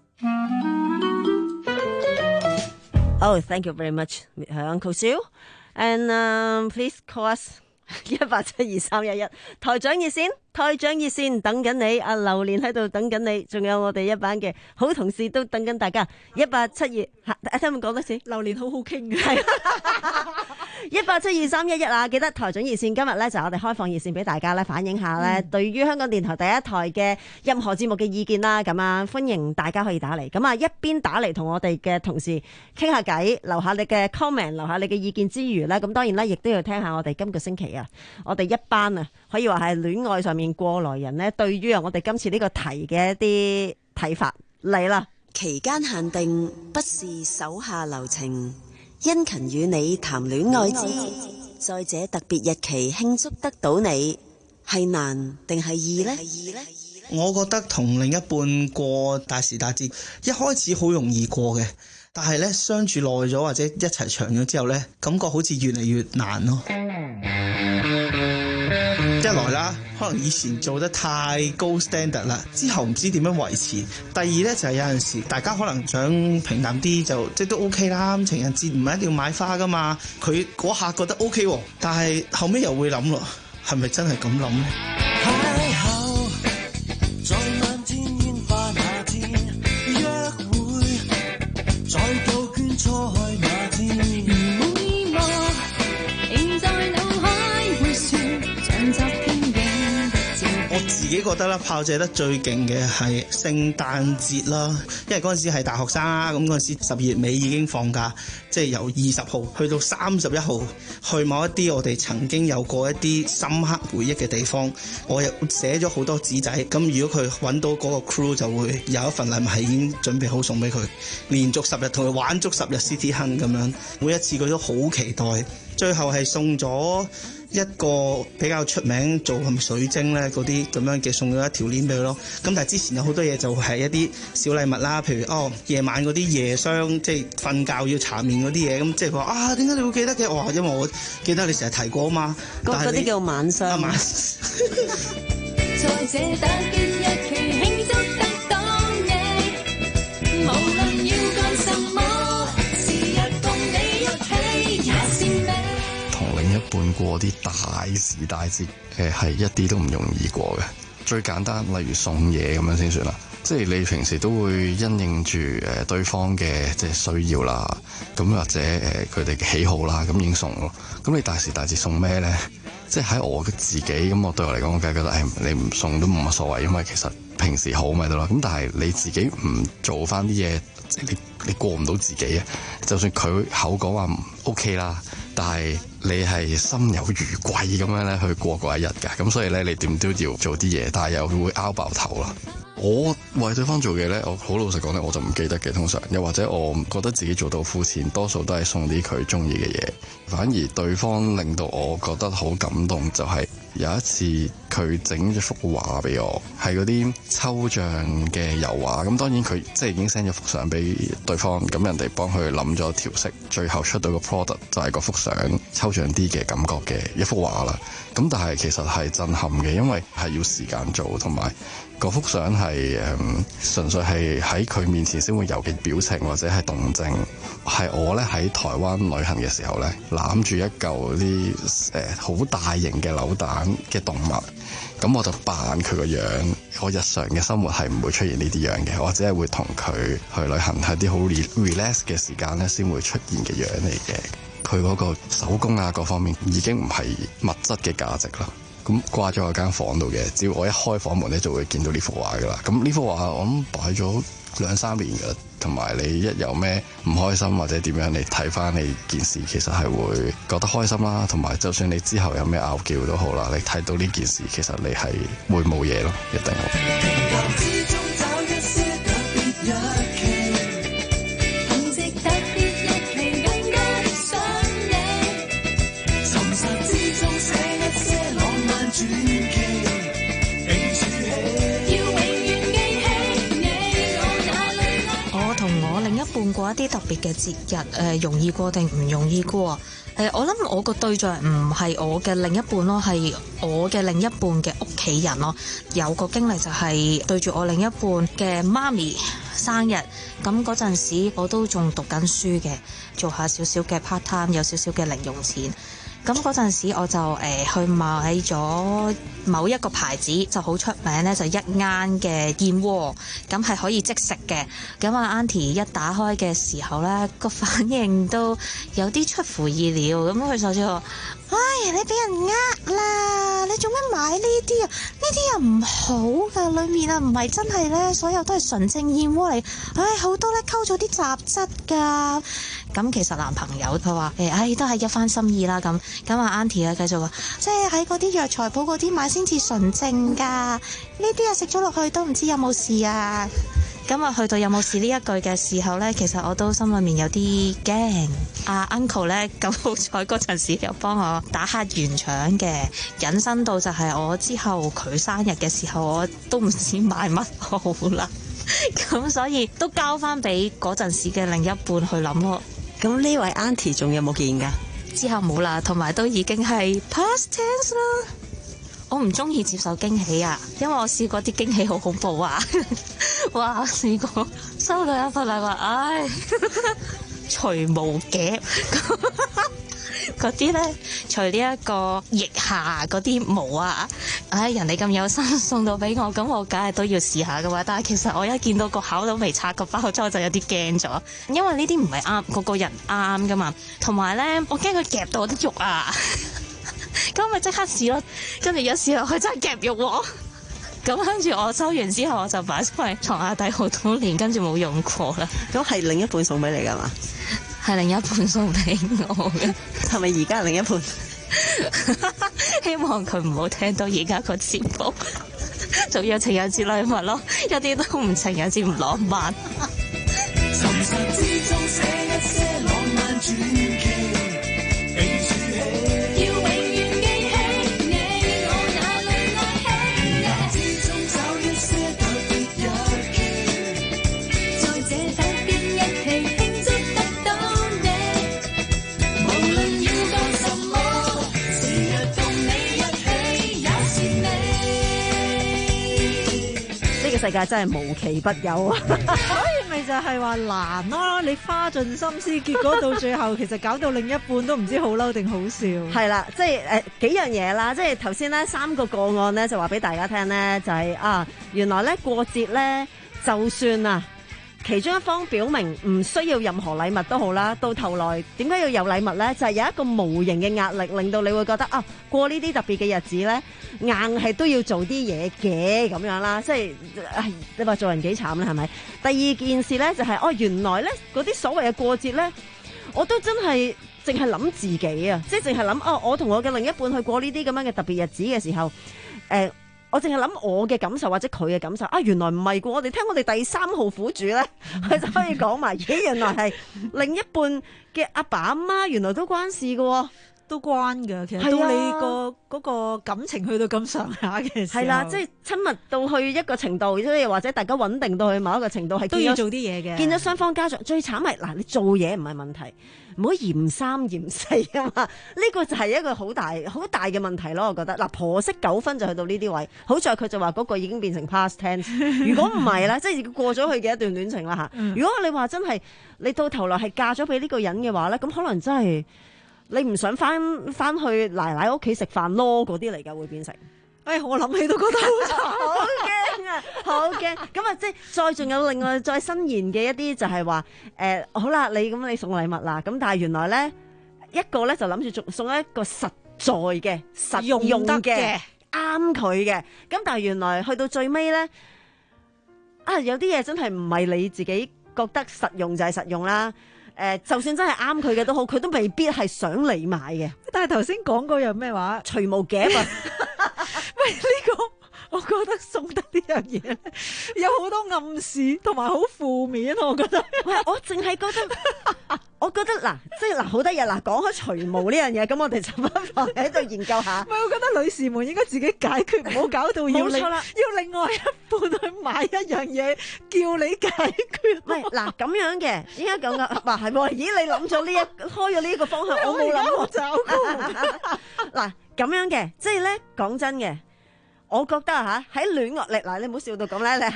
Oh, thank you very much, Uncle Siu. And um, please call us 一八七二三一一台長熱線，台長熱線等緊你。阿榴蓮喺度等緊你，仲有我哋一班嘅好同事都等緊大家。一八七二，聽唔講多次？ 榴蓮好好傾嘅， 係一八七二三一一啊！記得台長熱線今日咧就我哋開放熱線俾大家咧反映下咧，對於香港電台第一台嘅任何節目嘅意見啦，咁啊歡迎大家可以打嚟，咁啊一邊打嚟同我哋嘅同事傾下偈，留下你嘅 comment， 留下你嘅意見之餘咧，咁當然咧亦都要聽下我哋今個星期啊，我哋一班啊可以話係戀愛上面過來人咧，對於啊我哋今次呢個題嘅一啲睇法嚟啦。 期間限定不是手下留情，殷勤與你談戀愛之，在這特別日期慶祝得到你，係難定係易呢？ 我覺得同另一半過大時大節，一開始好容易過嘅，但係咧相處耐咗或者一齊長咗之後咧，感覺好似越嚟越難咯。一來啦，可能以前做得太高 standard 啦，之後唔知點樣維持。第二呢，就係、是、有陣時大家可能想平淡啲，就即係都 OK 啦。情人節唔係一定要買花噶嘛，佢嗰下覺得 OK 喎，但係後尾又會諗咯，係咪真係咁諗呢？自己覺得啦，炮製得最勁嘅係聖誕節啦，因為嗰陣時係大學生啦，咁嗰陣時十二月尾已經放假，即係由二十號去到三十一號，去某一啲我哋曾經有過一啲深刻回憶嘅地方，我又寫咗好多紙仔，咁如果佢揾到嗰個 crew 就會有一份禮物係已經準備好送俾佢，連續十日同佢玩足十日 City Hunt 咁樣，每一次佢都好期待，最後係送咗一個比較出名做係咪水晶咧嗰啲咁樣嘅，送咗一條鏈俾佢咯。咁但係之前有好多嘢就係一啲小禮物啦，譬如哦夜晚嗰啲夜霜，即係瞓覺要搽面嗰啲嘢，咁即係佢話啊點解你會記得嘅？我話因為我記得你成日提過啊嘛。 嗰嗰啲叫晚霜。啊晚。在這特別日期慶祝得到你，無論要幹什麼，時日共你一起也是美。 同另一半過啲大時大節，誒係一啲都唔容易過嘅。最簡單，例如送嘢咁樣先算啦。即係你平時都會因應住誒對方嘅即係需要啦，咁或者誒佢哋嘅喜好啦，咁已經送咯。咁你大時大節送咩咧？即係喺我嘅自己咁，我對我嚟講，我梗係覺得誒、哎、你唔送都冇乜所謂，因為其實平時好咪得咯。咁但係你自己唔做翻啲嘢，即係你你過唔到自己啊。就算佢口講話唔 OK 啦，但係你係心有餘悸咁樣咧去過嗰一日㗎。咁所以咧，你點都要做啲嘢，但係又會拗爆頭咯。我為對方做嘅咧，我好老實講咧，我就唔記得嘅通常，又或者我覺得自己做到膚淺，多數都係送啲佢中意嘅嘢。反而對方令到我覺得好感動，就係有一次佢整咗幅畫俾我，係嗰啲抽象嘅油畫。咁當然佢即係已經 send 咗幅相俾對方，咁人哋幫佢諗咗調色，最後出到個 product 就係嗰幅相抽象啲嘅感覺嘅一幅畫啦。咁但係其實係震撼嘅，因為係要時間做，同埋嗰幅相係誒純粹係喺佢面前先會有嘅表情或者係動靜，係我咧喺台灣旅行嘅時候咧攬住一嚿啲誒好大型嘅扭蛋嘅動物，咁我就扮佢個樣。我日常嘅生活係唔會出現呢啲樣嘅，或者係會同佢去旅行係啲好 relax 嘅時間咧先會出現嘅樣嚟嘅。佢嗰個手工啊各方面已經唔係物質嘅價值啦。咁掛咗喺間房度嘅，只要我一開房門咧，就會見到呢幅畫噶啦。咁呢幅畫我諗擺咗兩三年噶啦，同埋你一有咩唔開心或者點樣，你睇翻你件事，其實係會覺得開心啦。同埋就算你之後有咩拗撬都好啦，你睇到呢件事，其實你係會冇嘢咯，一定會。 伴過一啲特別嘅節日，誒、呃、容易過定唔容易過？誒、呃、我諗我個對象唔係我嘅另一半咯，係我嘅另一半嘅屋企人咯。有個經歷就係對住我另一半嘅媽咪生日，咁嗰陣時我都仲讀緊書嘅，做下少少嘅 part time，有少少嘅零用錢。 咁嗰陣時我就誒、呃、去買咗某一個牌子就好出名咧，就一間嘅燕窩，咁係可以即食嘅。咁啊 Auntie 一打開嘅時候咧，個反應都有啲出乎意料。咁佢首先話：唉，你俾人呃啦！你做咩買呢啲啊？呢啲又唔好噶，裡面啊唔係真係咧，所有都係純正燕窩嚟。唉，好多咧溝咗啲雜質㗎。咁其實男朋友佢話誒，唉都係一番心意啦。咁咁啊 Auntie 啊繼續話，即係喺嗰啲藥材鋪嗰啲買先至純正㗎。呢啲啊食咗落去都唔知有冇事啊。咁啊去到有冇事呢一句嘅時候呢，其實我都心裏面有啲驚。阿 Uncle 呢，咁好彩嗰陣時又幫我打黑圓腸嘅，引申到就係我之後佢生日嘅時候，我都唔知買乜好啦。咁所以都交翻俾嗰陣時嘅另一半去諗咯。 咁呢位 Auntie 仲有冇見㗎？ 之後冇啦，同埋都已經係 past tense 啦。我唔中意接受驚喜啊，因為我試過啲驚喜好恐怖啊！哇，我試過收到一份禮物，唉，除毛夾嗰啲咧，除呢一個腋下嗰啲毛啊，唉，人哋咁有心送到俾我，咁我梗係都要試下噶嘛。但係其實我一見到個口都未拆個包裝，就有啲驚咗，因為呢啲唔係啱個個人啱噶嘛。同埋咧，我驚佢夾到我啲肉啊！咁咪即刻試咯，跟住一試落去真係夾肉喎。咁跟住我收完之後，我就擺喺床下底好多年，跟住冇用過啦。 咁係另一半送俾你㗎嘛？ 係另一半送俾我嘅， 係咪而家另一半？ 希望佢唔好聽到而家個節目，仲有情人節禮物咯，一啲都唔情人節唔浪漫。 尋常之中寫一些浪漫傳奇。 世界真係無奇不有啊！ 所以咪就係話難咯，你花盡心思，結果到最後其實搞到另一半都唔知好嬲定好笑。 係啦，即係誒、呃、幾樣嘢啦，即係頭先咧三個個案咧就話俾大家聽咧，就係、是、啊原來咧過節咧就算啊其中一方表明唔需要任何禮物都好啦，到頭來點解要有禮物咧？就係、是、有一個無形嘅壓力，令到你會覺得啊過呢啲特別嘅日子咧，硬係都要做啲嘢嘅咁樣啦，即係唉你話做人幾慘咧係咪？第二件事咧就係、是、哦原來咧嗰啲所謂嘅過節咧，我都真係淨係諗自己啊，即係淨係諗哦我同我嘅另一半去過呢啲咁樣嘅特別日子嘅時候，誒、呃。我淨係諗我嘅感受或者佢嘅感受啊，原來唔係㗎，我哋聽我哋第三號苦主咧，佢就可以講埋，咦，原來係另一半嘅阿爸阿媽，原來都關事㗎， 都關㗎。其實到你個嗰個感情去到咁上下嘅時候， 係啦，即係親密到去一個程度，即係或者大家穩定到去某一個程度，係都要做啲嘢嘅。 見咗雙方家長，最慘係嗱，你做嘢唔係問題。唔好嫌三嫌四啊嘛，呢個就係一個好大好大嘅問題咯，我覺得嗱婆媳糾紛就去到呢啲位，好在佢就話嗰個已經變成 past tense。如果唔係啦，即係過咗去嘅一段戀情啦嚇。如果你話真係你到頭來係嫁咗俾呢個人嘅話咧，咁可能真係你唔想翻翻去奶奶屋企食飯咯，嗰啲嚟㗎會變成。 哎，我諗起都覺得好慘， 好驚啊，好驚！咁啊，即係再仲有另外再伸延嘅一啲就係話，誒、呃，好啦，你咁你送禮物啦，咁但係原來咧一個咧就諗住送送一個實在嘅實用嘅啱佢嘅，咁但係原來去到最尾咧，啊有啲嘢真係唔係你自己覺得實用就係實用啦。誒、呃，就算真係啱佢嘅都好，佢都未必係想你買嘅。 但係頭先講過有咩話？ 除毛夾啊！ 喂，呢、這個我覺得送得呢樣嘢咧，有好多暗示同埋好負面，我覺得。 喂，我淨係覺得，我覺得嗱，即係嗱，好得意嗱，講開除毛呢樣嘢，咁我哋就不妨喺度研究下。 唔係，我覺得女士們應該自己解決，唔好搞到要另要另外一半去買一樣嘢叫你解決。 喂，嗱咁樣嘅，應該咁噶，話係喎，咦，你諗咗呢一開咗呢一個方向，我冇諗過。嗱咁樣嘅，即係咧講真嘅。我覺得嚇喺戀愛力嗱，你唔好笑到咁咧，你係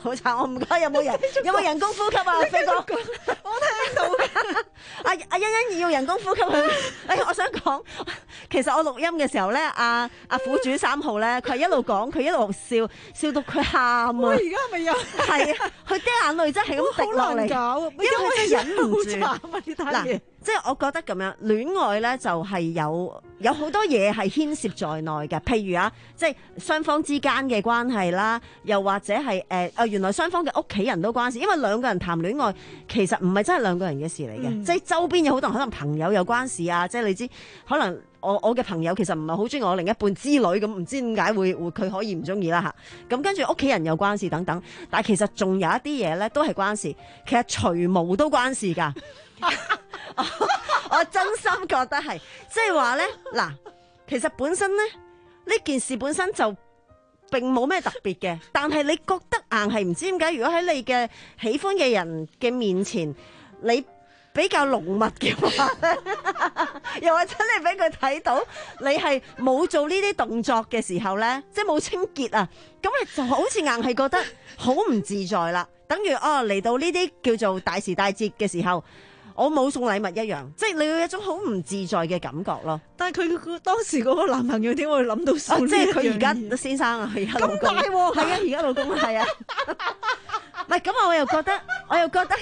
好慘！我唔該，有冇人有冇人工呼吸啊？飛哥，我聽到嘅。阿阿欣欣要人工呼吸佢。哎，我想講，其實我錄音嘅時候咧，阿阿苦主三號咧，佢一路講，佢一路笑，笑到佢喊啊！ 我而家係咪有？ 係啊，佢啲眼淚真係咁滴落嚟，因為佢真係忍唔住。嗱，即係我覺得咁樣戀愛咧，就係有有好多嘢係牽涉在內嘅，譬如啊，即係雙方之間嘅關係啦，又或者係誒啊，原來雙方嘅屋企人都關事，因為兩個人談戀愛其實唔係真係兩個人嘅事嚟嘅，嗯、即係周邊有好多人可能朋友有關事啊，即係你知可能我我嘅朋友其實唔係好中意我另一半之類咁，唔知點解會會佢可以唔中意啦嚇，咁跟住屋企人有關事等等，但係其實仲有一啲嘢咧都係關事，其實除毛都關事㗎。我, 我真心覺得係，即係話咧嗱，其實本身咧呢件事本身就並冇咩特別嘅，但係你覺得硬係唔知點解，如果喺你嘅喜歡嘅人嘅面前，你比較濃密嘅話咧，又或者你俾佢睇到你係冇做呢啲動作嘅時候咧，即係冇清潔啊，咁你就好似硬係覺得好唔自在啦，等於哦嚟到呢啲叫做大時大節嘅時候。我冇送禮物一樣，即係你有一種好唔自在嘅感覺咯。 但係佢佢當時嗰個男朋友點會諗到送呢一樣嘢？ 即係佢而家先生啊，佢而家老公係啊，而家老公係啊。唔係咁，我又覺得，我又覺得，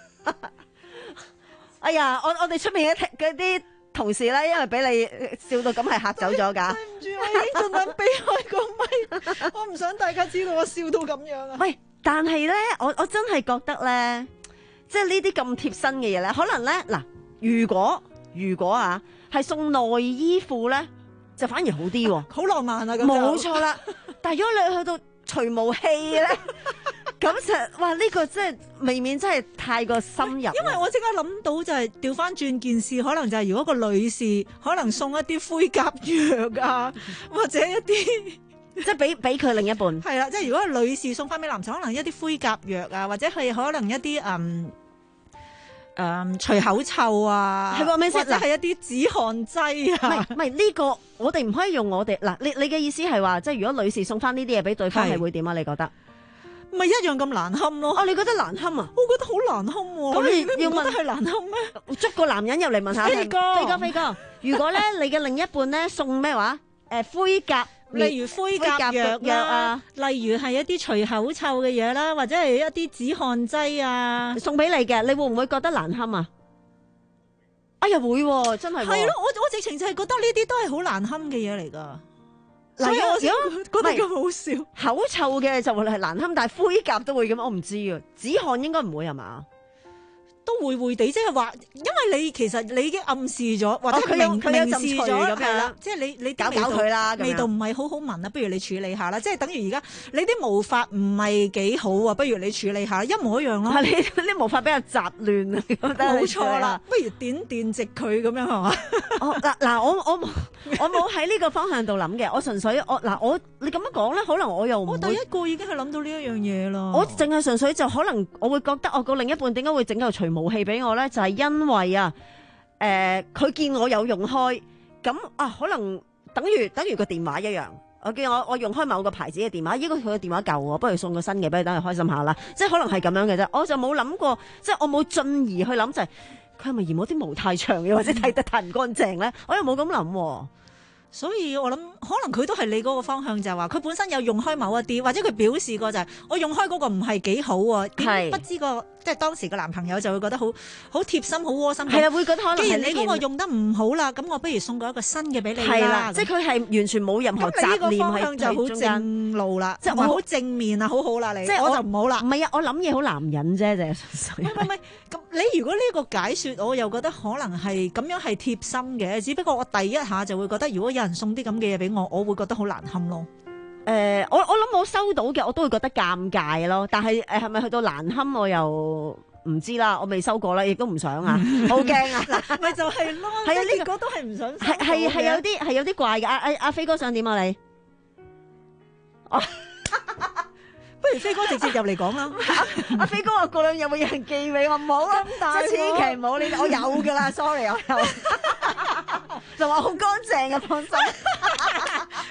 哎呀，我我哋出面嘅嗰啲同事咧，因為俾你笑到咁係嚇走咗㗎。 對唔住，我已經盡量避開個咪，我唔想大家知道我笑到咁樣啊。 喂，但係咧，我我真係覺得咧。即係呢啲咁貼身嘅嘢咧，可能咧嗱，如果如果啊係送內衣褲咧，就反而好啲喎， 好浪漫啊！咁冇錯啦。但係如果你去到除毛器咧，咁就哇呢、呢個真係未免真係太過深入。因為我即刻諗到就係調翻轉件事，可能就係如果個女士可能送一啲灰甲藥啊，或者一啲。 即係俾俾佢另一半係啦，即係如果係女士送翻俾男士，可能一啲灰甲藥啊，或者係可能一啲嗯誒除口臭啊， 係喎咩先？ 或者係一啲止汗劑啊。 唔係唔係呢個，我哋唔可以用我哋嗱。你你嘅意思係話，即係如果女士送翻呢啲嘢俾對方係會點啊？你覺得？ 咪一樣咁難堪咯。 哦，你覺得難堪啊？ 我覺得好難堪喎。 咁你要問覺得係難堪咩？ 捉個男人入嚟問下飛哥， 飛哥飛哥，如果咧你嘅另一半咧送咩話？誒灰甲。 例如灰甲藥啊，例如係一啲除口臭嘅嘢啦，或者係一啲止汗劑啊， 送俾你嘅，你會唔會覺得難堪啊？哎呀會、啊，真係係咯，我我直情就係覺得呢啲都係好難堪嘅嘢嚟噶。 嗱， 所以我如果覺得咁好笑， 口臭嘅就會係難堪，但係灰甲都會咁，我唔知啊。止汗應該唔會係嘛？ 都會會地，即係話，因為你其實你已經暗示咗，或者佢明明示咗咁樣啦，即係你你搞搞佢啦， 味道唔係好好聞啊，不如你處理下啦，即係等於而家你啲毛髮唔係幾好啊，不如你處理下，一模一樣咯。 你啲毛髮比較雜亂啊， 冇錯啦，不如點電直佢咁樣係嘛？ 嗱嗱，我我冇我冇喺呢個方向度諗嘅，我純粹我嗱我你咁樣講咧，可能我又我第一個已經係諗到呢一樣嘢啦。 我淨係純粹就可能我會覺得我個另一半點解會整嚿除毛器俾我咧？就係、是、因為啊，誒、呃，佢見我有用開，咁啊，可能等於等於個電話一樣。我見我我用開某個牌子嘅電話，依個佢個電話舊喎，不如送個新嘅俾你，等佢開心下啦。即係可能係咁樣嘅啫。我就冇諗過，即係我冇進而去諗就係佢係咪嫌我啲毛太長，又或者剃得太唔乾淨咧？我又冇咁諗。 所以我諗可能佢都係你嗰個方向，就係話佢本身有用開某一啲，或者佢表示過就係、是、我用開嗰個唔係幾好喎，點不知個即係當時個男朋友就會覺得好好貼心、好窩心。係啊，會覺得可能既然你嗰個用得唔好啦，咁我不如送過一個新嘅俾你啦。 係啦，即係佢係完全冇任何雜念喺中間。咁你呢個方向就好正路啦，即係我好正面啊，好好啦你。即係我，我就唔好啦。 唔係啊，我諗嘢好男人啫，就係純粹。 唔係唔係，咁你如果呢個解説，我又覺得可能係咁樣係貼心嘅，只不過我第一下就會覺得，如果有人送啲咁嘅嘢俾我，我會覺得好難堪咯。 誒、呃，我我諗我收到嘅，我都會覺得尷尬咯。但係誒，係咪去到難堪，我又唔知啦。我未收過啦，亦都唔想啊，好驚啊！ 嗱，咪就係咯，係啊，呢個都係唔想收。 係係係有啲係有啲怪嘅。阿阿阿飛哥想點啊你？哦， 不如飛哥直接入嚟講啦。 阿飛哥話過兩日有冇人寄俾我？唔好啦，即係千祈唔好呢啲。我有噶啦，sorry，我有。就話好乾淨嘅，放心。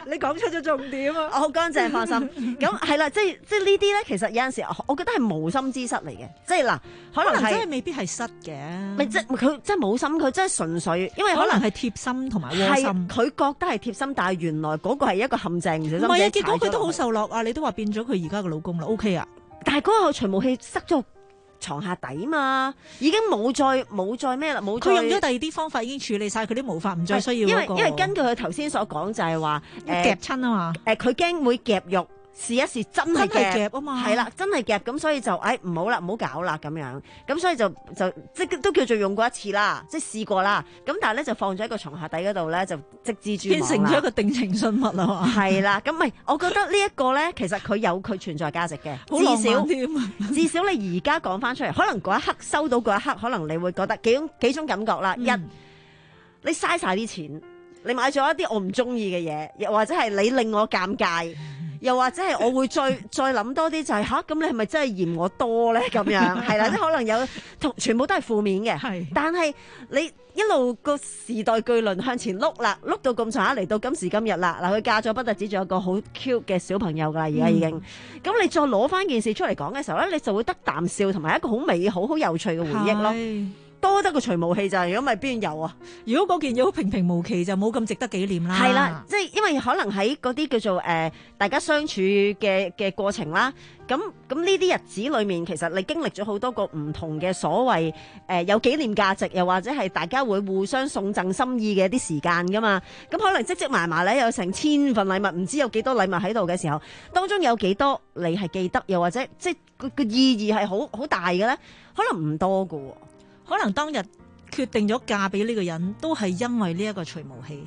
你講出咗重點啊！ 我好乾淨，放心。咁係啦，即係即係呢啲咧，其實有陣時我覺得係無心之失嚟嘅，即係嗱，可能係真係未必係失嘅， 咪即係佢真係冇心，佢真係純粹，因為可能係貼心同埋窩心。 佢覺得係貼心，但係原來嗰個係一個陷阱，唔小心唔係啊，結果佢都好受落啊！你都話變咗佢而家嘅老公啦 ，OK 啊？ 但係嗰個除毛器塞咗床下底嘛，已經冇再冇再咩啦，冇再。 佢用咗第二啲方法已經處理晒佢啲毛髮，唔再需要、那個、 因為因為根據佢頭先所講就係話夾親啊嘛， 誒佢驚會夾肉。試一試真係夾夾啊嘛， 係啦，真係夾咁，所以就誒唔好啦，唔好搞啦咁樣，咁所以就就即都叫做用過一次啦，即係試過啦。咁但係咧就放咗喺個床下底嗰度咧，就即蜘蛛網啦， 變成咗一個定情信物啦嘛。 係啦，咁唔係，我覺得呢一個咧，其實佢有佢存在價值嘅，至少至少你而家講翻出嚟，可能嗰一刻收到嗰一刻，可能你會覺得幾種幾種感覺啦。嗯、一，你嘥晒啲錢，你買咗一啲我唔中意嘅嘢，又或者係你令我尷尬。又或者係我會再再諗多啲就係吓，咁你係咪真係嫌我多咧？咁樣係啦，即可能有同全部都係負面嘅。係，但係你一路個時代巨輪向前碌啦，碌到咁上下嚟到今時今日啦。嗱，佢嫁咗不特止，仲有個好 cute 嘅小朋友噶啦，而家已經。咁、嗯、你再攞翻件事出嚟講嘅時候咧，你就會得啖笑同埋一個好美好、好有趣嘅回憶咯。多得個除毛器咋，如果咪邊有啊？如果嗰件嘢好平平無奇，就冇咁值得紀念啦。係啦，即係因為可能喺嗰啲叫做誒、呃、大家相處嘅嘅過程啦，咁咁呢啲日子裏面，其實你經歷咗好多個唔同嘅所謂誒、呃、有紀念價值，又或者係大家會互相送贈心意嘅一啲時間噶嘛。咁可能積積埋埋咧，有成千份禮物，唔知有幾多禮物喺度嘅時候，當中有幾多你係記得，又或者即係個個意義係好好大嘅咧？可能唔多噶。 可能當日決定咗嫁俾呢個人，都係因為呢一個除毛器，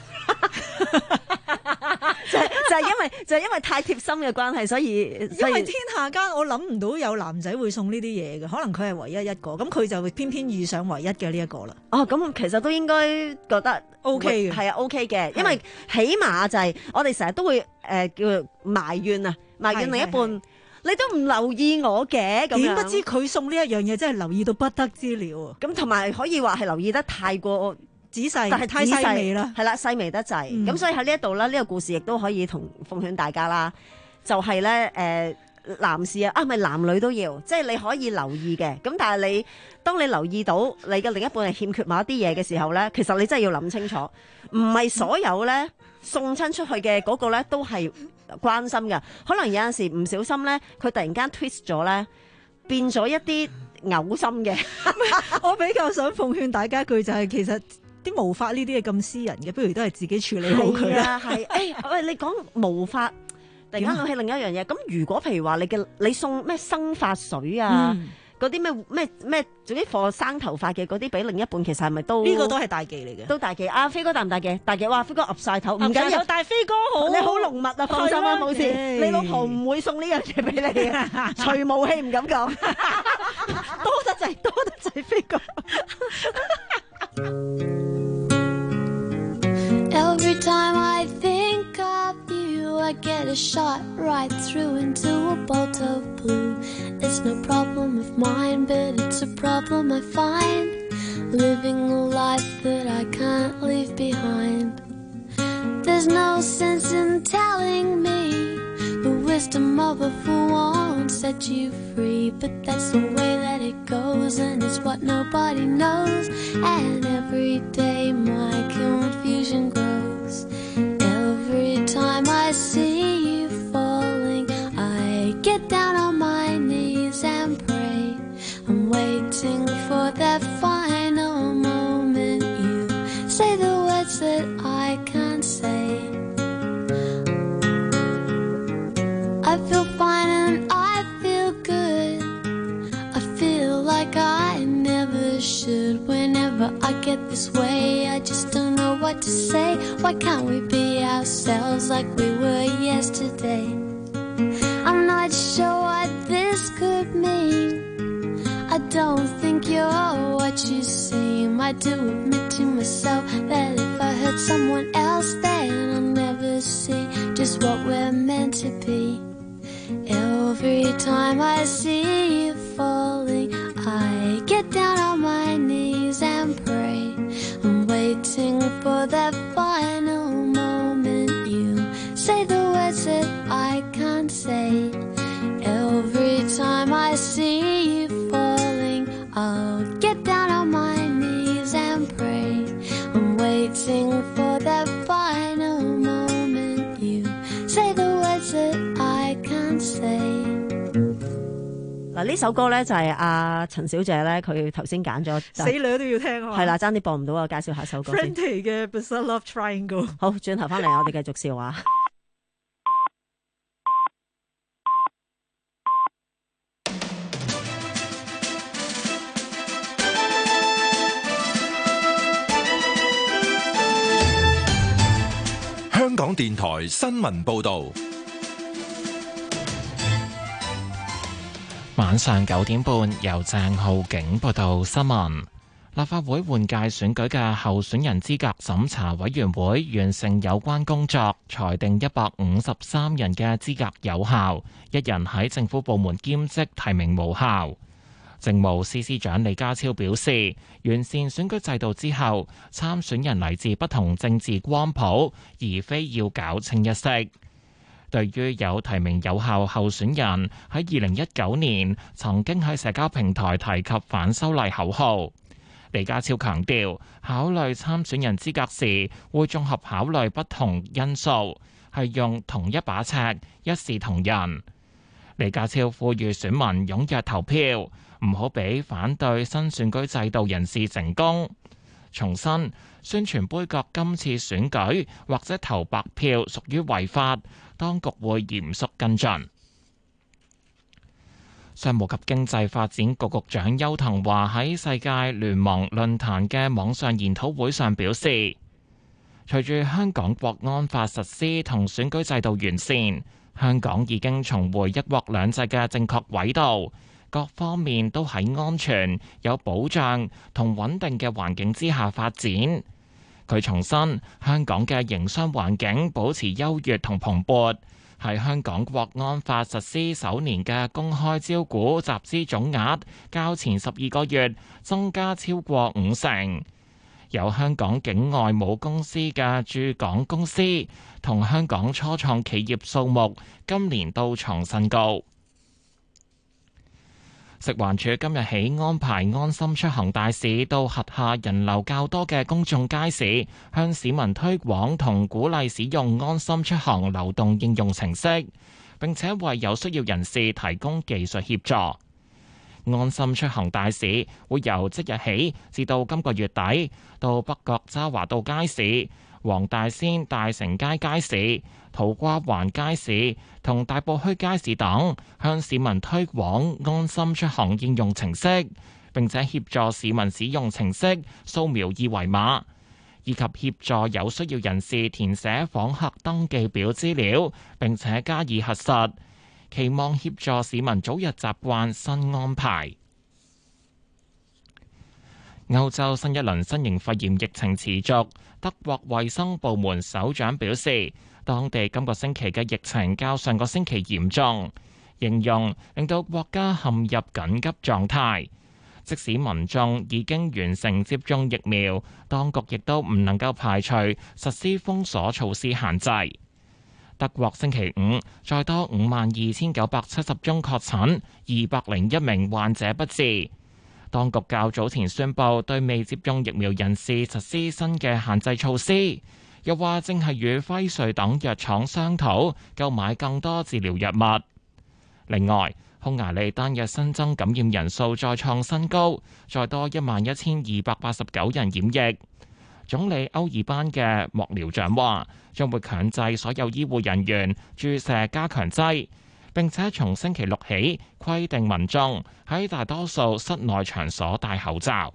就係就係因為就係因為太貼心嘅關係，所以因為天下間我諗唔到有男仔會送呢啲嘢嘅，可能佢係唯一一個，咁佢就會偏偏遇上唯一嘅呢一個啦。 哦，咁其實都應該覺得 OK 嘅，係啊 OK 嘅，因為起碼就係我哋成日都會誒、呃、叫埋怨啊，埋怨另一半。你都唔留意我嘅，咁點不知佢送呢一樣嘢真係留意到不得之了。 咁同埋可以話係留意得太過仔細， 但係太細微啦，係啦，細微得滯。咁、嗯、所以喺呢一度咧，呢、呢個故事亦都可以同奉勸大家啦，就係咧誒男士啊，啊唔係男女都要，即係你可以留意嘅。咁但係你當你留意到你嘅另一半係欠缺某一啲嘢嘅時候咧，其實你真係要諗清楚，唔係所有咧送親出去嘅嗰個咧都係關心㗎，可能有陣時唔小心咧，佢突然間 twist 咗咧，變咗一啲嘔心嘅。 我比較想奉勸大家一句就係、是，其實啲毛髮呢啲係咁私人嘅，不如都係自己處理好佢啦。 係，誒、欸，喂，你講毛髮，突然間諗起另一樣嘢。咁如果譬如話你嘅你送咩生髮水啊？嗯嗰啲咩咩咩，總之貨生頭髮嘅嗰啲俾另一半，其實係咪都呢、這個都係大忌嚟嘅？ 都大忌啊！飛哥大唔大忌？大忌哇！飛哥岌晒頭，唔緊要。但係飛哥好，你好濃密啊！放心啦，冇事。你老婆唔會送呢樣嘢俾你嘅，除毛器唔敢講。多得滯，多得滯，飛哥。Every time I think of you, I get a shot right through into a bolt of blue. It's no problem of mine, but it's a problem I find. Living a life that I can't leave behind. There's no sense in telling me the wisdom of a fool won't set you free. But that's the way that it goes, and it's what nobody knows. And every day my confusion grows. Every time I see you falling, I get down on my knees and pray. I'm waiting for that final moment. You say the words that I can't say. I feel fine and I feel good. I feel like I never should. Whenever I get this way, I just don't know what to say. Why can't we be ourselves like we were yesterday? I'm not sure what this could mean. I don't think you're what you seem. I do admit to myself that if I hurt someone else, then I'll never see just what we're meant to be. Every time I see you falling, I get down on my knees and pray. I'm waiting for that final moment. You say the words that I can't say. Every time I see you falling, I'll get down on my knees and pray. I'm waiting for that final moment. You say the words that I can't say. 嗱，呢首歌咧就係阿陳小姐咧，佢頭先揀咗， 死女都要聽啊！ 係啦，爭啲播唔到啊！介紹下首歌先。 Friendly 嘅 Bizarre Love Triangle。 好，轉頭翻嚟，我哋繼續笑話。 香港電台新聞報導。 晚上九點半，由鄭浩景報道新聞。立法會換屆選舉嘅候選人資格審查委員會完成有關工作，裁定一百五十三人嘅資格有效，一人喺政府部門兼職提名無效。政務司司長李家超表示，完善選舉制度之後，參選人嚟自不同政治光譜，而非要搞清一色。對於有提名有效候選人喺二零一九年曾經喺社交平台提及反修例口號，李家超強調，考慮參選人資格時會綜合考慮不同因素，係用同一把尺，一視同仁。李家超呼籲選民踴躍投票，唔好俾反對新選舉制度人士成功。重申，宣傳杯葛今次選舉或者投白票屬於違法，當局會嚴肅跟進。商務及經濟發展局局長邱騰華喺世界聯盟論壇嘅網上研討會上表示，隨住香港國安法實施同選舉制度完善，香港已經重回一國兩制嘅正確軌道，各方面都喺安全、有保障同穩定嘅環境之下發展。佢重申，香港嘅營商環境保持優越同蓬勃，喺香港國安法實施首年嘅公開招股集資總額較前十二個月增加超過五成。有香港境外母公司嘅駐港公司同香港初創企業數目今年都創新高。食環署今日起安排安心出行大使到轄下人流較多嘅公眾街市，向市民推廣同鼓勵使用安心出行流動應用程式，並且為有需要人士提供技術協助。安心出行大使會由即日起至到今個月底，到北角渣華道街市、黃大仙大成街街市、土瓜灣街市同大埔墟街市等，向市民推廣安心出行應用程式，並且協助市民使用程式掃描二維碼，以及協助有需要人士填寫訪客登記表資料，並且加以核實，期望協助市民早日習慣新安排。歐洲新一輪新型肺炎疫情持續，德國衛生部門首長表示，當地今個星期嘅疫情較上個星期嚴重，形容令到國家陷入緊急狀態。即使民眾已經完成接種疫苗，當局亦都唔能夠排除實施封鎖措施限制。德國星期五再多五萬二千九百七十宗確診，二百零一名患者不治。當局較早前宣布對未接種疫苗人士實施新嘅限制措施，又話正係與輝瑞等藥廠商討購買更多治療藥物。另外，匈牙利單日新增感染人數再創新高，再多一萬一千二百八十九人染疫。總理歐爾班嘅幕僚長話，將會強制所有醫護人員注射加強劑，並且從星期六起規定民眾喺大多數室內場所戴口罩。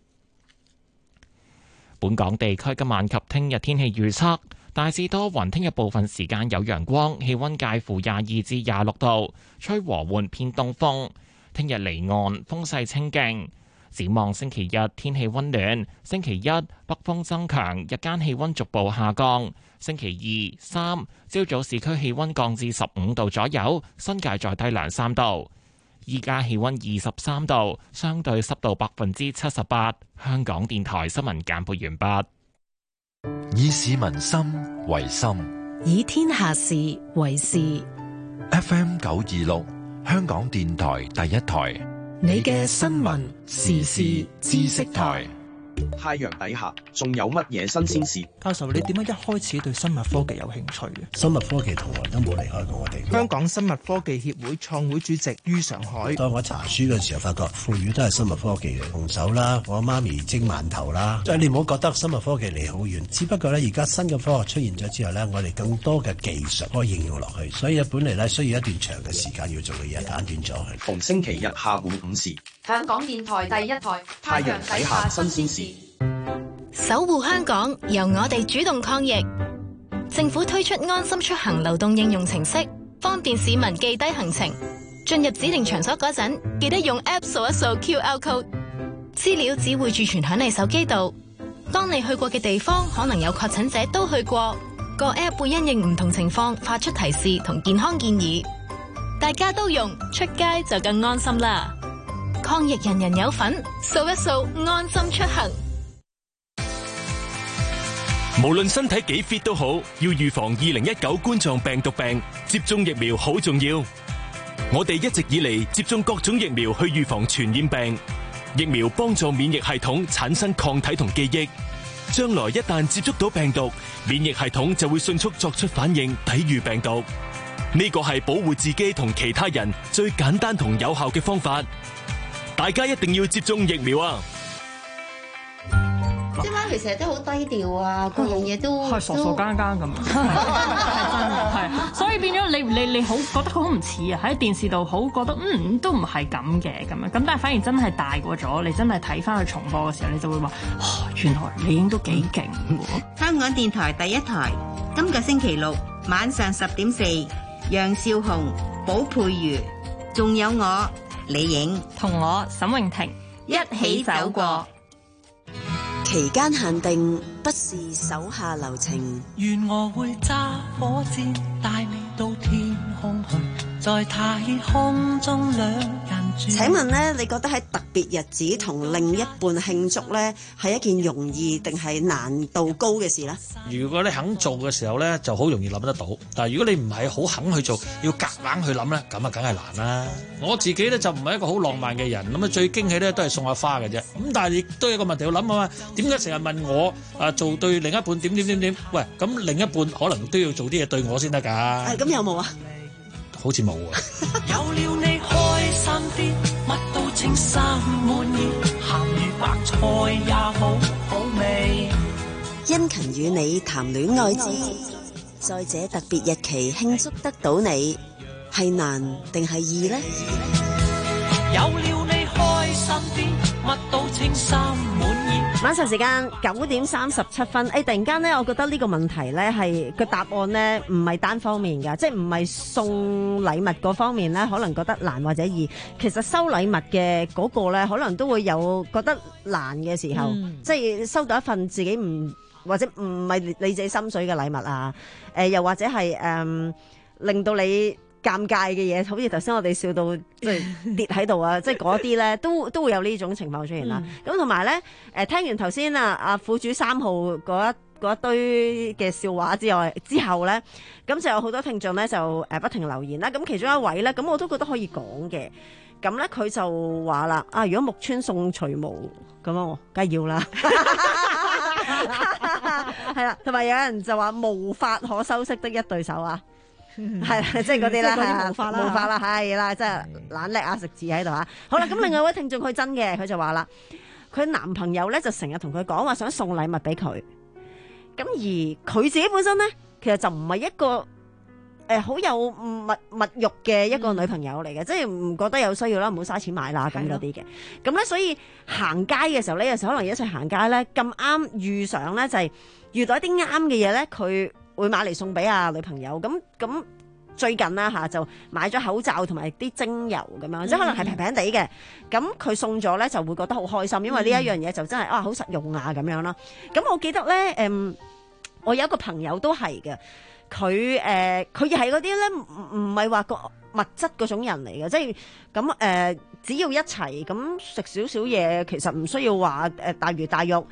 本港地區今晚及聽日天氣預測，大致多雲，聽日部分時間有陽光，氣溫介乎廿二至廿六度，吹和緩偏東風。聽日離岸風勢清勁。展望星期日天氣溫暖，星期一北風增強，日間氣溫逐步下降。星期二、三朝早市區氣溫降至十五度左右，新界再低兩三度。依家氣溫二十三度，相對濕度百分之七十八。香港電台新聞簡報完畢。 以市民心為心， 以天下事為事。 F M 九二六，香港電台第一台， 你嘅新聞時事知識台。 太陽底下仲有乜嘢新鮮事？ 教授，你點解一開始對生物科技有興趣嘅？ 生物科技從來都冇離開過我哋。 香港生物科技協會創會主席于常海。 當我查書嘅時候，發覺腐乳都係生物科技嘅紅手啦，我媽咪蒸饅頭啦。即係你唔好覺得生物科技離好遠，只不過咧而家新嘅科學出現咗之後咧，我哋更多嘅技術可以應用落去，所以本嚟咧需要一段長嘅時間要做嘅嘢，簡短咗去。 逢星期日下午五時， 香港電台第一台，太陽底下新鮮事。 守護香港，由我哋主動抗疫。政府推出安心出行流動應用程式，方便市民記低行程。進入指定場所嗰陣，記得用 App 掃一掃 Q R code， 資料只會儲存響你手機度。當你去過嘅地方可能有確診者都去過，個 App 會因應唔同情況發出提示同健康建議。大家都用，出街就更安心啦！抗疫人人有份，掃一掃安心出行。 無論身體幾 fit 都好，要預防二零一九冠狀病毒病，接種疫苗好重要。我哋一直以嚟接種各種疫苗去預防傳染病，疫苗幫助免疫系統產生抗體同記憶，將來一旦接觸到病毒，免疫系統就會迅速作出反應，抵禦病毒。呢個係保護自己同其他人最簡單同有效嘅方法，大家一定要接種疫苗啊！ 即係媽咪成日都好低調啊，各樣嘢都係傻傻更更咁，係真嘅係，所以變咗你你你好覺得好唔似啊！喺電視度好覺得嗯都唔係咁嘅咁樣，咁但係反而真係大過咗，你真係睇翻去重播嘅時候，你就會話，哦，原來你已經都幾勁喎！ 香港電台第一台，今個星期六晚上十點四，楊少紅、寶佩如，仲有我李影同我沈詠婷一起走過。 期間限定，不是手下留情。 願我會揸火箭帶你到天空去，在太空中兩人住。 請問呢，你覺得喺特別日子同另一半慶祝呢，係一件容易定係難度高嘅事呢？ 如果你肯做嘅時候咧，就好容易諗得到。但係如果你唔係好肯去做，要夾硬去諗咧，咁啊梗係難啦。我自己咧就唔係一個好浪漫嘅人，咁啊最驚喜咧都係送下花嘅啫。咁但係亦都有個問題要諗啊嘛，點解成日問我啊做對另一半點點點點？喂，咁另一半可能都要做啲嘢對我先得㗎。 係咁有冇啊？ 好似冇啊。 有了你開心啲，乜都稱心滿意，鹹魚白菜也好好味。 殷勤與你談戀愛之，在這特別日期慶祝得到你，係難定係易呢？ 有了你開心啲，乜都稱心滿意。 晚上時間九點三十七分，誒，突然間咧，我覺得呢個問題咧係個答案咧唔係單方面㗎，即係唔係送禮物嗰方面咧，可能覺得難或者易。其實收禮物嘅嗰個咧，可能都會有覺得難嘅時候，嗯、即係收到一份自己唔或者唔係你自己心水嘅禮物啊，誒、呃，又或者係誒、呃、令到你尷尬嘅嘢，好似頭先我哋笑到即係跌喺度啊！即係嗰啲咧，都都會有呢種情況出現啦。咁同埋咧，誒聽完頭先啊啊苦主三號嗰一嗰一堆嘅笑話之外之後咧，咁就有好多聽眾咧就誒不停留言啦。咁其中一位咧，咁我都覺得可以講嘅。咁咧佢就話啦：啊，如果木村送除毛咁樣，我梗係要啦。係啦，同埋有人就話無法可修飾的一對手啊！係啦，即係嗰啲啦，係無法啦，無法啦，係啦，即係懶叻啊，食字喺度啊。好啦，咁另外一位聽眾佢真嘅，佢就話啦，佢男朋友咧就成日同佢講話想送禮物俾佢，咁而佢自己本身咧，其實就唔係一個誒好有物物欲嘅一個女朋友嚟嘅，嗯、即係唔覺得有需要啦，唔好嘥錢買啦咁嗰啲嘅。咁咧，所以行街嘅時候咧，有時候可能一齊行街咧，咁啱遇上咧就係遇到一啲啱嘅嘢咧，佢會買嚟送俾啊女朋友，咁咁最近啦嚇就買咗口罩同埋啲精油咁樣，嗯、即係可能係平平地嘅，咁佢送咗咧就會覺得好開心，因為呢一樣嘢就真係啊好實用啊咁樣啦。咁我記得咧誒、嗯，我有一個朋友都係嘅，佢誒佢又係嗰啲咧唔唔係話個物質嗰種人嚟嘅，即係咁誒，只要一齊咁食少少嘢，其實唔需要話誒大魚大肉。誒、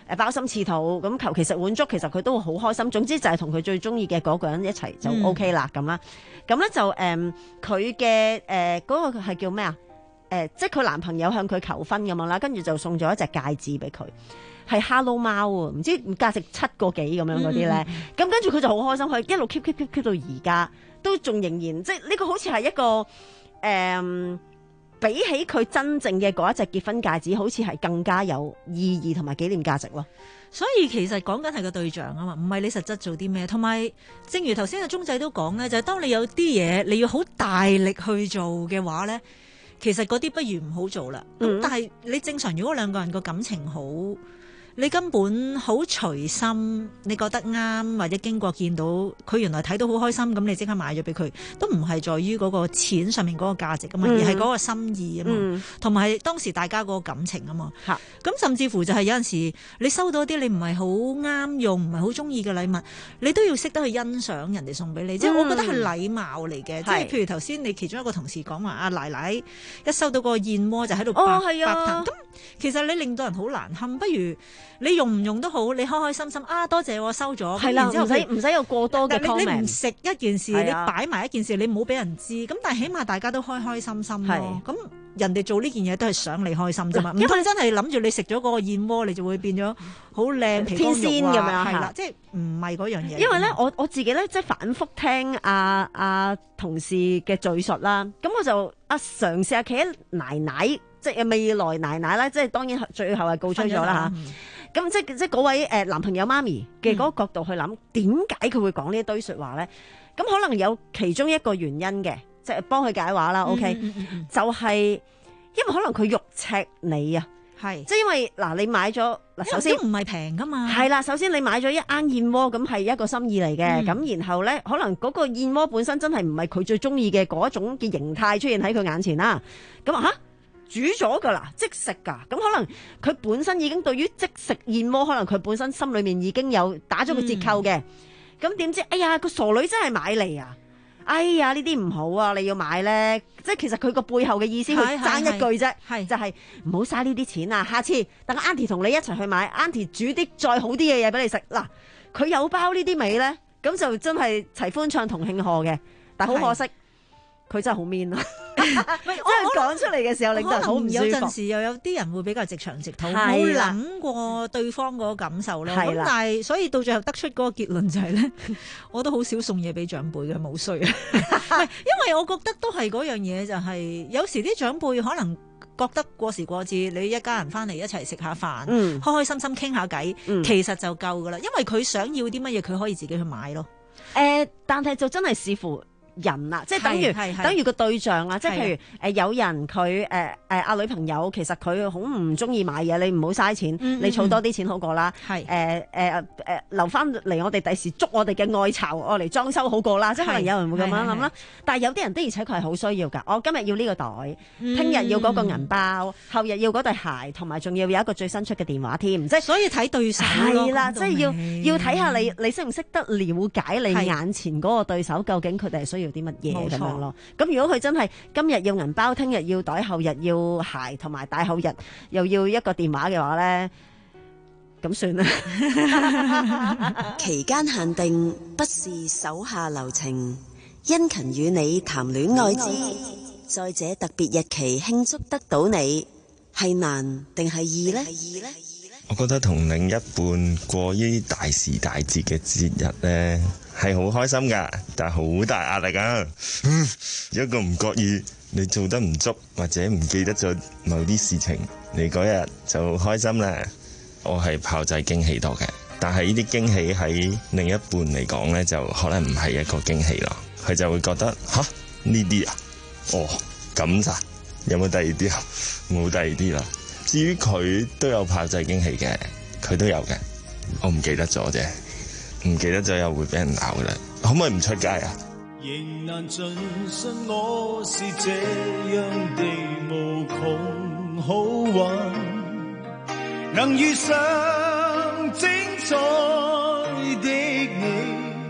誒鮑參翅肚，咁求其食碗粥，其實佢都會好開心。總之就係同佢最中意嘅嗰個人一齊就 O K 啦咁啦。咁咧就誒佢嘅誒嗰個係叫咩啊？誒、呃，即係佢男朋友向佢求婚咁樣啦，跟住就送咗一隻戒指俾佢，係 Hello 貓喎，唔知價值七個幾咁樣嗰啲咧。咁、嗯、跟住佢就好開心，佢一路 keep keep keep keep 到而家，都仲仍然即係呢個好似係一個誒、呃，比起佢真正嘅嗰一隻結婚戒指，好似係更加有意義同埋紀念價值咯。 所以其實講緊係個對象啊嘛，唔係你實質做啲咩。同埋正如頭先阿鐘仔都講咧，就係、是、當你有啲嘢你要好大力去做嘅話咧。其實嗰啲不如唔好做啦。咁、嗯、但係你正常，如果兩個人個感情好，你根本好隨心，你覺得啱，或者經過見到佢原來睇到好開心，咁你即刻買咗俾佢，都唔係在於嗰個錢上面嗰個價值啊嘛，嗯、而係嗰個心意啊嘛，同、嗯、埋當時大家嗰個感情啊嘛。咁、嗯、甚至乎就係有陣時你收到啲你唔係好啱用，唔係好中意嘅禮物，你都要識得去欣賞人哋送俾你。即、嗯、係我覺得係禮貌嚟嘅。即係譬如頭先你其中一個同事講話，阿奶奶一收到個燕窩就喺度白白彈，咁其實你令到人好難堪，不如你用唔用都好，你開開心心啊，多謝我收咗。係啦，唔使唔使有過多嘅 comment。你唔食一件事，你擺埋一件事，你唔好俾人知。咁但係起碼大家都開開心心咯。咁人哋做呢件嘢都係想你開心啫嘛。唔通真係諗住你食咗嗰個燕窩，你就會變咗好靚皮光肉咁樣？係啦，即係唔係嗰樣嘢。因為咧，我我自己咧，即係反覆聽阿阿同事嘅敘述啦。咁我就阿嘗試下企喺奶奶，即係未來奶奶啦，即係當然最後係告吹咗啦嚇。咁即即嗰位誒男朋友媽咪嘅嗰個角度去諗，點解佢會講呢一堆説話咧？咁可能有其中一個原因嘅，即係幫佢解話啦。OK，嗯嗯嗯就係因為可能佢肉赤你啊，係即係因為嗱，你買咗嗱，首先唔係平噶嘛，係啦，首先你買咗一罌燕窩，咁係一個心意嚟嘅。咁、嗯、然後咧，可能嗰個燕窩本身真係唔係佢最中意嘅嗰一種嘅形態出現喺佢眼前啦。咁啊嚇！煮咗噶啦，即食噶，咁可能佢本身已經對於即食燕窩，可能佢本身心裏面已經有打咗個折扣嘅。咁、嗯、點知，哎呀，個傻女真係買嚟啊！哎呀，呢啲唔好啊，你要買咧，即係其實佢個背後嘅意思，佢爭一句啫，係就係唔好嘥呢啲錢啊！下次等 Auntie 同你一齊去買 ，Auntie 煮啲再好啲嘅嘢俾你食。嗱，佢有包呢啲味咧，咁就真係齊歡唱同慶賀嘅。但好可惜，佢真係好 mean 啊！即係講出嚟嘅時候，令到人好唔舒服。有陣時又有啲人會比較直腸直肚，冇諗過對方嗰個感受咯。咁但係所以到最後得出嗰個結論就係咧，我都好少送嘢俾長輩嘅，冇衰啊。因為我覺得都係嗰樣嘢，就係有時啲長輩可能覺得過時過節，你一家人翻嚟一齊食下飯，嗯、開開心心傾下偈，嗯、其實就夠噶啦。因為佢想要啲乜嘢，佢可以自己去買咯。誒、呃，但係就真係視乎人啊，即係等於等於個對象啊，即係譬如誒、呃、有人佢誒誒阿女朋友其實佢好唔中意買嘢，你唔好嘥錢，嗯、你儲多啲錢好過啦。係誒誒誒留翻嚟我哋第時捉我哋嘅愛巢，我嚟裝修好過啦。即係可能有人會咁樣諗啦。但係有啲人的而且確係好需要㗎。我今日要呢個袋，聽日要嗰個銀包，後日要嗰對鞋，同埋仲要有一個最新出嘅電話添。即係所以睇對手係啦，即係要要睇下你你識唔識得了解你眼前嗰個對手究竟佢哋係需要啲乜嘢咁樣咯？咁如果佢真係今日要銀包，聽日要袋，後日要鞋，同埋大後日又要一個電話嘅話咧，咁算啦。 期間限定不是手下留情，殷勤與你談戀愛之，在這特別日期慶祝得到你，係難定係易呢？ 我覺得同另一半過呢啲大時大節嘅節日呢，係好開心噶，但係好大壓力啊！一個唔覺意你做得唔足，或者唔記得咗某啲事情，你嗰日就開心啦。我係炮製驚喜多嘅，但係呢啲驚喜喺另一半嚟講呢，就可能唔係一個驚喜咯。佢就會覺得吓，呢啲啊，哦咁咋？有冇第二啲啊？冇第二啲啦。至於佢都有炮製驚喜嘅，佢都有嘅，我唔記得咗啫，唔記得咗又會俾人鬧噶啦，可唔可以唔出街啊？ 仍難盡信我是這樣地無窮好玩，能遇上精彩的你，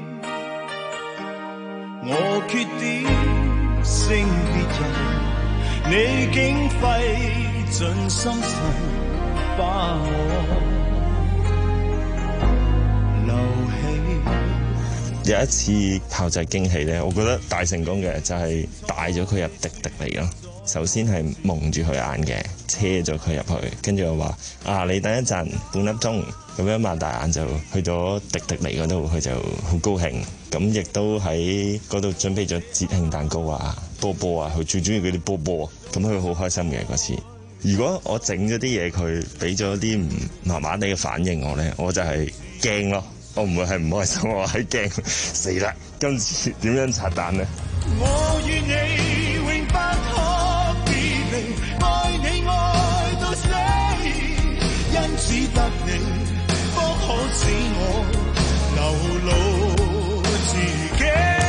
我缺點勝別人，你竟費盡心神把我有一次炮製驚喜咧，我覺得大成功嘅就係帶咗佢入迪迪尼咯。首先係蒙住佢眼嘅，車咗佢入去，跟住我話啊，你等一陣半粒鐘，咁樣擘大眼就去咗迪迪尼嗰度，佢就好高興。咁亦都喺嗰度準備咗節慶蛋糕啊、波波啊，佢最中意嗰啲波波，咁佢好開心嘅嗰次。如果我整咗啲嘢佢俾咗啲唔麻麻地嘅反應我咧，我就係驚咯，我唔會係唔開心，我係驚死啦！今次點樣拆彈呢？ 我與你永不可別離，愛你愛到死，因只得你不可使我流露自己。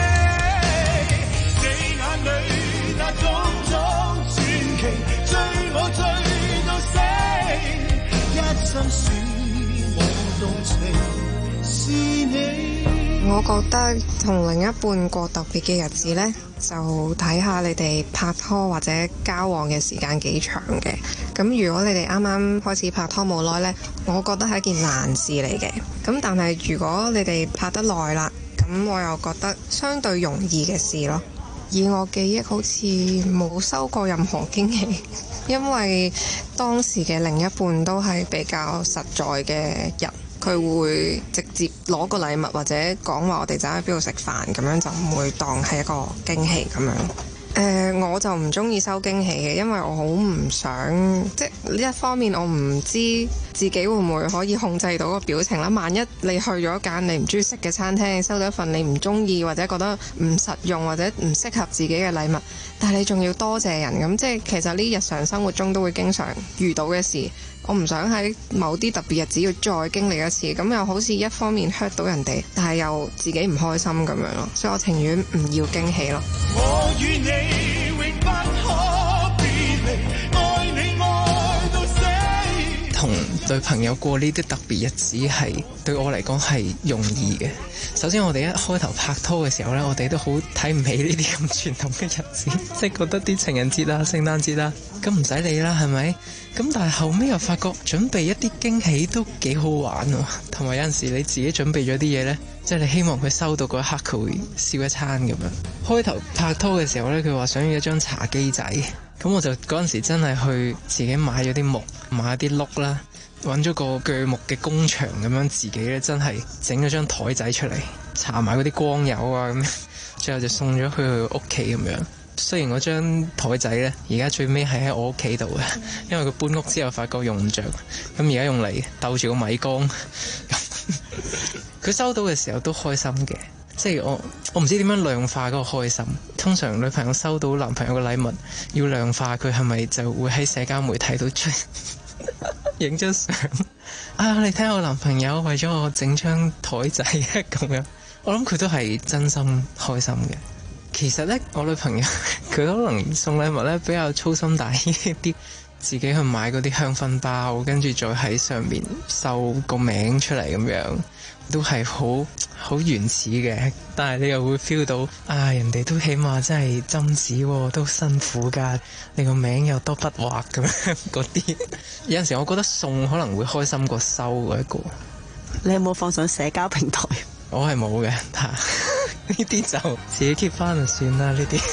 你眼裏那種種傳奇，追我追到死，一生使我動情是你。 我覺得同另一半過特別嘅日子呢，就睇下你哋拍拖或者交往嘅時間幾長嘅。咁如果你哋啱啱開始拍拖冇耐呢，我覺得係一件難事嚟嘅。咁但係如果你哋拍得耐啦，咁我又覺得相對容易嘅事咯。以我記憶好似冇收過任何驚喜，因為當時嘅另一半都係比較實在嘅人。佢會直接攞個禮物或者講話我哋走喺邊度食飯，咁樣就唔會當係一個驚喜咁樣。誒、呃，我就唔中意收驚喜嘅，因為我好唔想，即係呢一方面我唔知自己會唔會可以控制到個表情啦。萬一你去咗間你唔中意食嘅餐廳，收到一份你唔中意或者覺得唔實用或者唔適合自己嘅禮物，但係你仲要多謝人咁，即係其實呢日常生活中都會經常遇到嘅事。我唔想喺某啲特別日子要再經歷一次，咁又好似一方面 hurt 到人哋，但係又自己唔開心咁樣咯，所以我情願唔要驚喜咯。 我與你永不可別離，愛你愛到死。 同女朋友過呢啲特別日子係對我嚟講係容易嘅。首先我哋一開頭拍拖嘅時候呢，我哋都好睇唔起呢啲咁傳統嘅日子，即係覺得啲情人節啦、聖誕節啦，咁唔使理啦，係咪？咁但係後尾又發覺準備一啲驚喜都幾好玩喎，同埋有陣時你自己準備咗啲嘢呢，即係你希望佢收到嗰一刻佢會笑一餐咁樣。開頭拍拖嘅時候呢，佢話想要一張茶几仔，咁我就嗰陣時真係去自己買咗啲木，買啲碌啦，揾咗個鋸木嘅工場咁樣，自己呢真係整咗張台仔出嚟，搽埋嗰啲光油啊咁樣，最後就送咗佢去屋企咁樣。雖然嗰張台仔呢，而家最尾係喺我屋企度嘅，因為佢搬屋之後發覺用唔着，咁而家用嚟鬥住個米缸。佢收到嘅時候都開心嘅，即係我我唔知點樣量化嗰個開心。通常女朋友收到男朋友嘅禮物，要量化佢係咪就會喺社交媒體度出影張相啊！你睇下我男朋友為咗我整張台仔咁樣，我諗佢都係真心開心嘅。其實咧，我女朋友佢可能送禮物咧比較粗心大意啲，自己去買嗰啲香薰包，跟住再喺上面繡個名出嚟咁樣，都係好好原始嘅。但係你又會 feel 到啊，人哋都起碼真係針紙，都辛苦㗎。你個名又多筆畫咁樣嗰啲，有陣時我覺得送可能會開心過收嗰一個。 你有冇放上社交平台？ 我係冇嘅，呢啲就自己 keep 翻就算啦。呢啲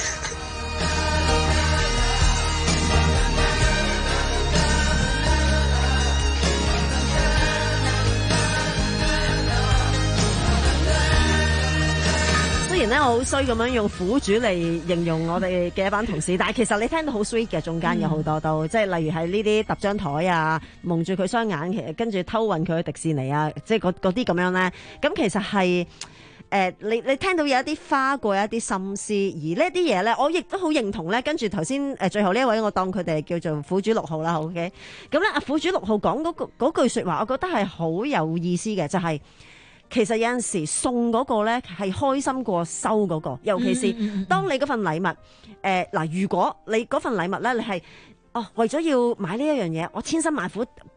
雖然咧，我好衰咁樣用苦主嚟形容我哋嘅一班同事，但係其實你聽到好 sweet 嘅，中間有好多都，即係例如係呢啲揼張台啊，蒙住佢雙眼，其實跟住偷運佢去迪士尼啊，即係嗰嗰啲咁樣咧。咁其實係。誒、呃，你你聽到有一啲花過一啲心思，而呢啲嘢咧，我亦都好認同咧。跟住頭先誒，最後呢一位，我當佢哋叫做苦主六號啦 ，OK。咁咧，阿苦主六號講嗰個嗰句説話，我覺得係好有意思嘅，就係、是、其實有陣時送嗰個咧係開心過收嗰、那個，尤其是當你嗰份禮物誒嗱、呃，如果你嗰份禮物咧，你係哦為咗要買呢一樣嘢，我千辛萬苦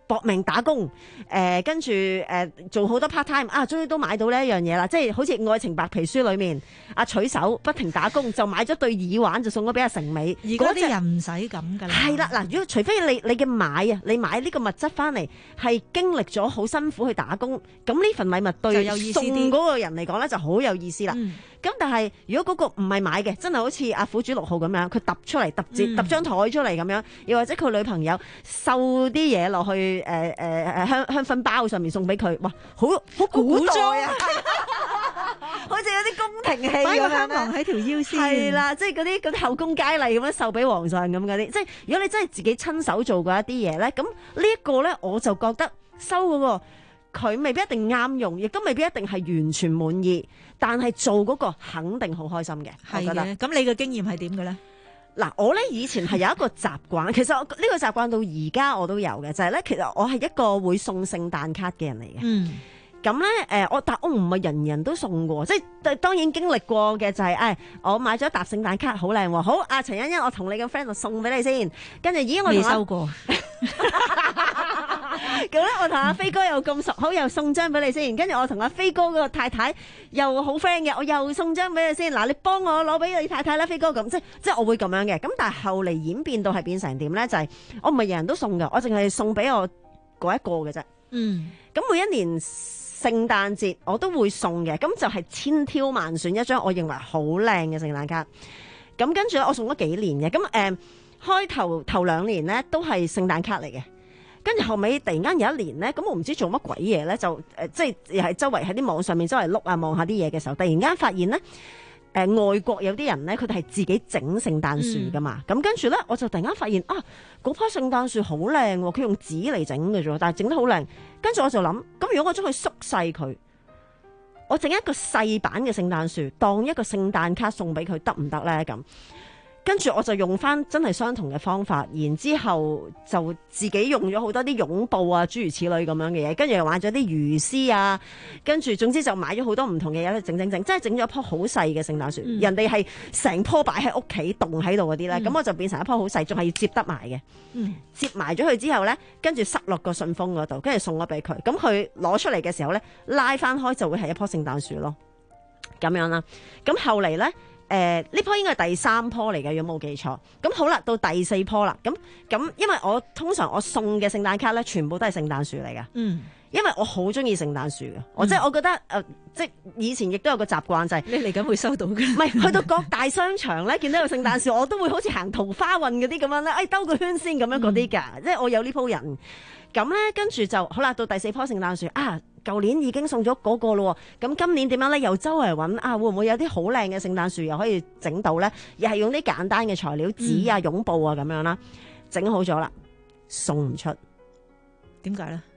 搏命打工，誒、呃、跟住誒、呃、做好多 part time 啊，終於都買到呢一樣嘢啦，即係好似《愛情白皮書》裏面阿取手不停打工就買咗對耳環就送咗俾阿成美。 而嗰啲人唔使咁㗎啦。係啦，嗱，如果除非你你嘅買啊，你買呢個物質翻嚟係經歷咗好辛苦去打工，咁呢份禮物對送嗰個人嚟講咧就好有意思啦。咁、嗯、但係如果嗰個唔係買嘅，真係好似阿苦主六號咁樣，佢揼出嚟揼折揼張台出嚟咁樣，又或者佢女朋友繡啲嘢落去誒誒誒香香薰包上面送俾佢，哇，好好古代啊！好似有啲宮廷戲咁樣，擺個香囊喺條腰先。係啦，即係嗰啲嗰啲後宮佳麗咁樣授俾皇上咁嗰啲。即係如果你真係自己親手做過一啲嘢咧，咁呢一個咧我就覺得收嗰個佢未必一定啱用，亦都未必一定係完全滿意，但係做嗰個肯定好開心嘅。 係嘅。咁你嘅經驗係點嘅咧？ 嗱，我咧以前係有一個習慣，其實我呢個習慣到而家我都有嘅，就係咧，其實我係一個會送聖誕卡嘅人嚟嘅。嗯。咁咧，誒，我但我唔係人人都送過，即係當然經歷過嘅就係、是，誒、哎，我買咗一沓聖誕卡好靚喎，好，阿陳欣欣，我同你個 friend 就送俾你先，跟住咦，我未收過，咁咧，我同阿飛哥又咁熟，好，又送張俾你先，跟住我同阿飛哥個太太又好 friend 嘅，我又送張俾你先，嗱，你幫我攞俾你太太啦，飛哥咁，即係即係我會咁樣嘅，咁但係後嚟演變到係變成點咧？就係、是、我唔係人人都送㗎，我淨係送俾我嗰一個嘅啫。嗯，咁每一年聖誕節我都會送嘅，咁就係千挑萬選一張我認為好靚嘅聖誕卡。咁跟住咧，我送咗幾年嘅，咁誒、呃、開頭頭兩年咧都係聖誕卡嚟嘅，跟住後尾突然間有一年咧，咁我唔知做乜鬼嘢咧，就誒、呃、即係又係周圍喺啲網上面周圍碌啊望下啲嘢嘅時候，突然間發現咧。誒、呃、外國有啲人咧，佢哋係自己整聖誕樹噶嘛，咁、嗯、跟住咧，我就突然間發現啊，嗰棵聖誕樹好靚喎，佢用紙嚟整嘅啫，但係整得好靚。跟住我就諗，咁如果我將佢縮細佢，我整一個細版嘅聖誕樹，當一個聖誕卡送俾佢，得唔得咧？咁跟住我就用翻真係相同嘅方法，然之後就自己用咗好多啲擁抱啊，諸如此類咁樣嘅嘢，跟住又買咗啲魚絲啊，跟住總之就買咗好多唔同嘅嘢咧，整整整，真係整咗一棵好細嘅聖誕樹。嗯、人哋係成棵擺喺屋企棟喺度嗰啲咧，咁、嗯、我就變成一棵好細，仲係要接得埋嘅。嗯、接埋咗佢之後咧，跟住塞落個信封嗰度，跟住送咗俾佢。咁佢攞出嚟嘅時候咧，拉翻開就會係一棵聖誕樹咯。咁樣啦，咁後嚟咧。誒、呃、呢棵應該係第三棵嚟嘅，如果冇記錯。咁好啦，到第四棵啦。咁咁，因為我通常我送嘅聖誕卡咧，全部都係聖誕樹嚟嘅。嗯，因為我好中意聖誕樹嘅。嗯、我即係我覺得誒、呃，即係以前亦都有個習慣就係、是、 你嚟緊會收到嘅。唔係去到各大商場咧，見到個聖誕樹，我都會好似行桃花運嗰啲咁樣咧，誒、哎、兜個圈先咁樣嗰啲㗎。嗯、即係我有呢鋪人。咁咧，跟住就好啦。到第四棵聖誕樹啊，舊年已經送咗嗰個咯。咁今年點樣咧？又周圍揾啊，會唔會有啲好靚嘅聖誕樹又可以整到咧？又係用啲簡單嘅材料，紙啊、擁抱啊咁樣啦，整好咗啦，送唔出。 點解咧？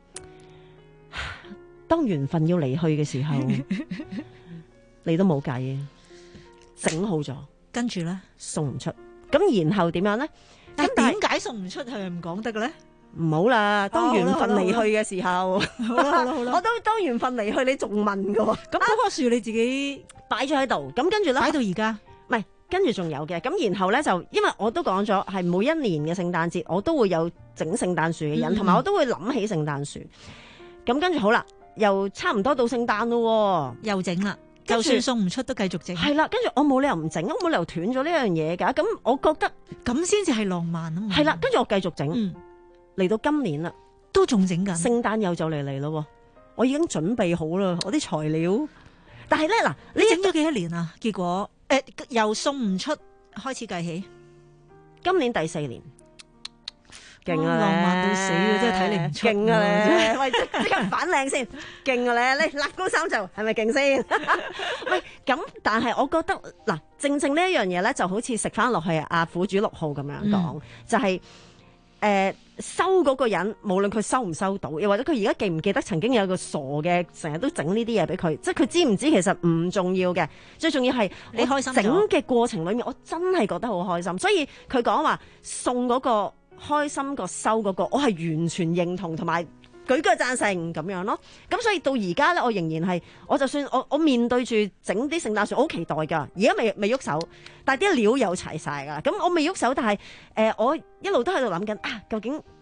當緣分要離去嘅時候，你都冇計嘅。整好咗， 跟住咧送唔出。咁然後點樣咧？ 咁點解送唔出係唔講得嘅咧？ 唔好啦，當緣分離去嘅時候， 好啦好啦好啦， 我都當緣分離去，你仲問㗎喎？ 咁嗰棵樹你自己擺咗喺度，咁跟住咧擺到而家， 唔係跟住仲有嘅。咁然後咧就，因為我都講咗係每一年嘅聖誕節，我都會有整聖誕樹嘅人，同埋、嗯、我都會諗起聖誕樹。咁跟住好啦，又差唔多到聖誕咯， 又整啦。就算送唔出都繼續整， 係啦。跟住我冇理由唔整，我冇理由斷咗呢樣嘢㗎。咁我覺得咁先至係浪漫啊嘛。 係啦，跟住我繼續整，嚟、嗯、到今年啦， 都仲整緊。 聖誕又就嚟嚟咯，我已經準備好啦，我啲材料。但係咧嗱， 你整咗幾多年啊？結果誒、呃、由送唔出開始計起， 今年第四年。勁啊！ 浪漫到死嘅，真係睇你唔出。 勁啊！喂，即刻反靚先，勁啊！你你立高三就係咪勁先？喂，咁但係我覺得嗱，正正呢一樣嘢咧，就好似食翻落去阿苦主六號咁樣講，嗯、就係、是、誒、呃、收嗰個人，無論佢收唔收到，又或者佢而家記唔記得曾經有個傻嘅，成日都整呢啲嘢俾佢，即係佢知唔知其實唔重要嘅，最重要係你開心整嘅過程裏面，我真係覺得好開心。所以佢講話送嗰、那個。開心過收嗰個，我係完全認同同埋舉腳贊成咁樣咯。咁所以到而家咧，我仍然係，我就算我我面對住整啲聖誕樹，我好期待㗎。而家未未喐手，但係啲料有齊晒㗎。咁我未喐手，但係誒、呃、我一路都喺度諗緊啊，究竟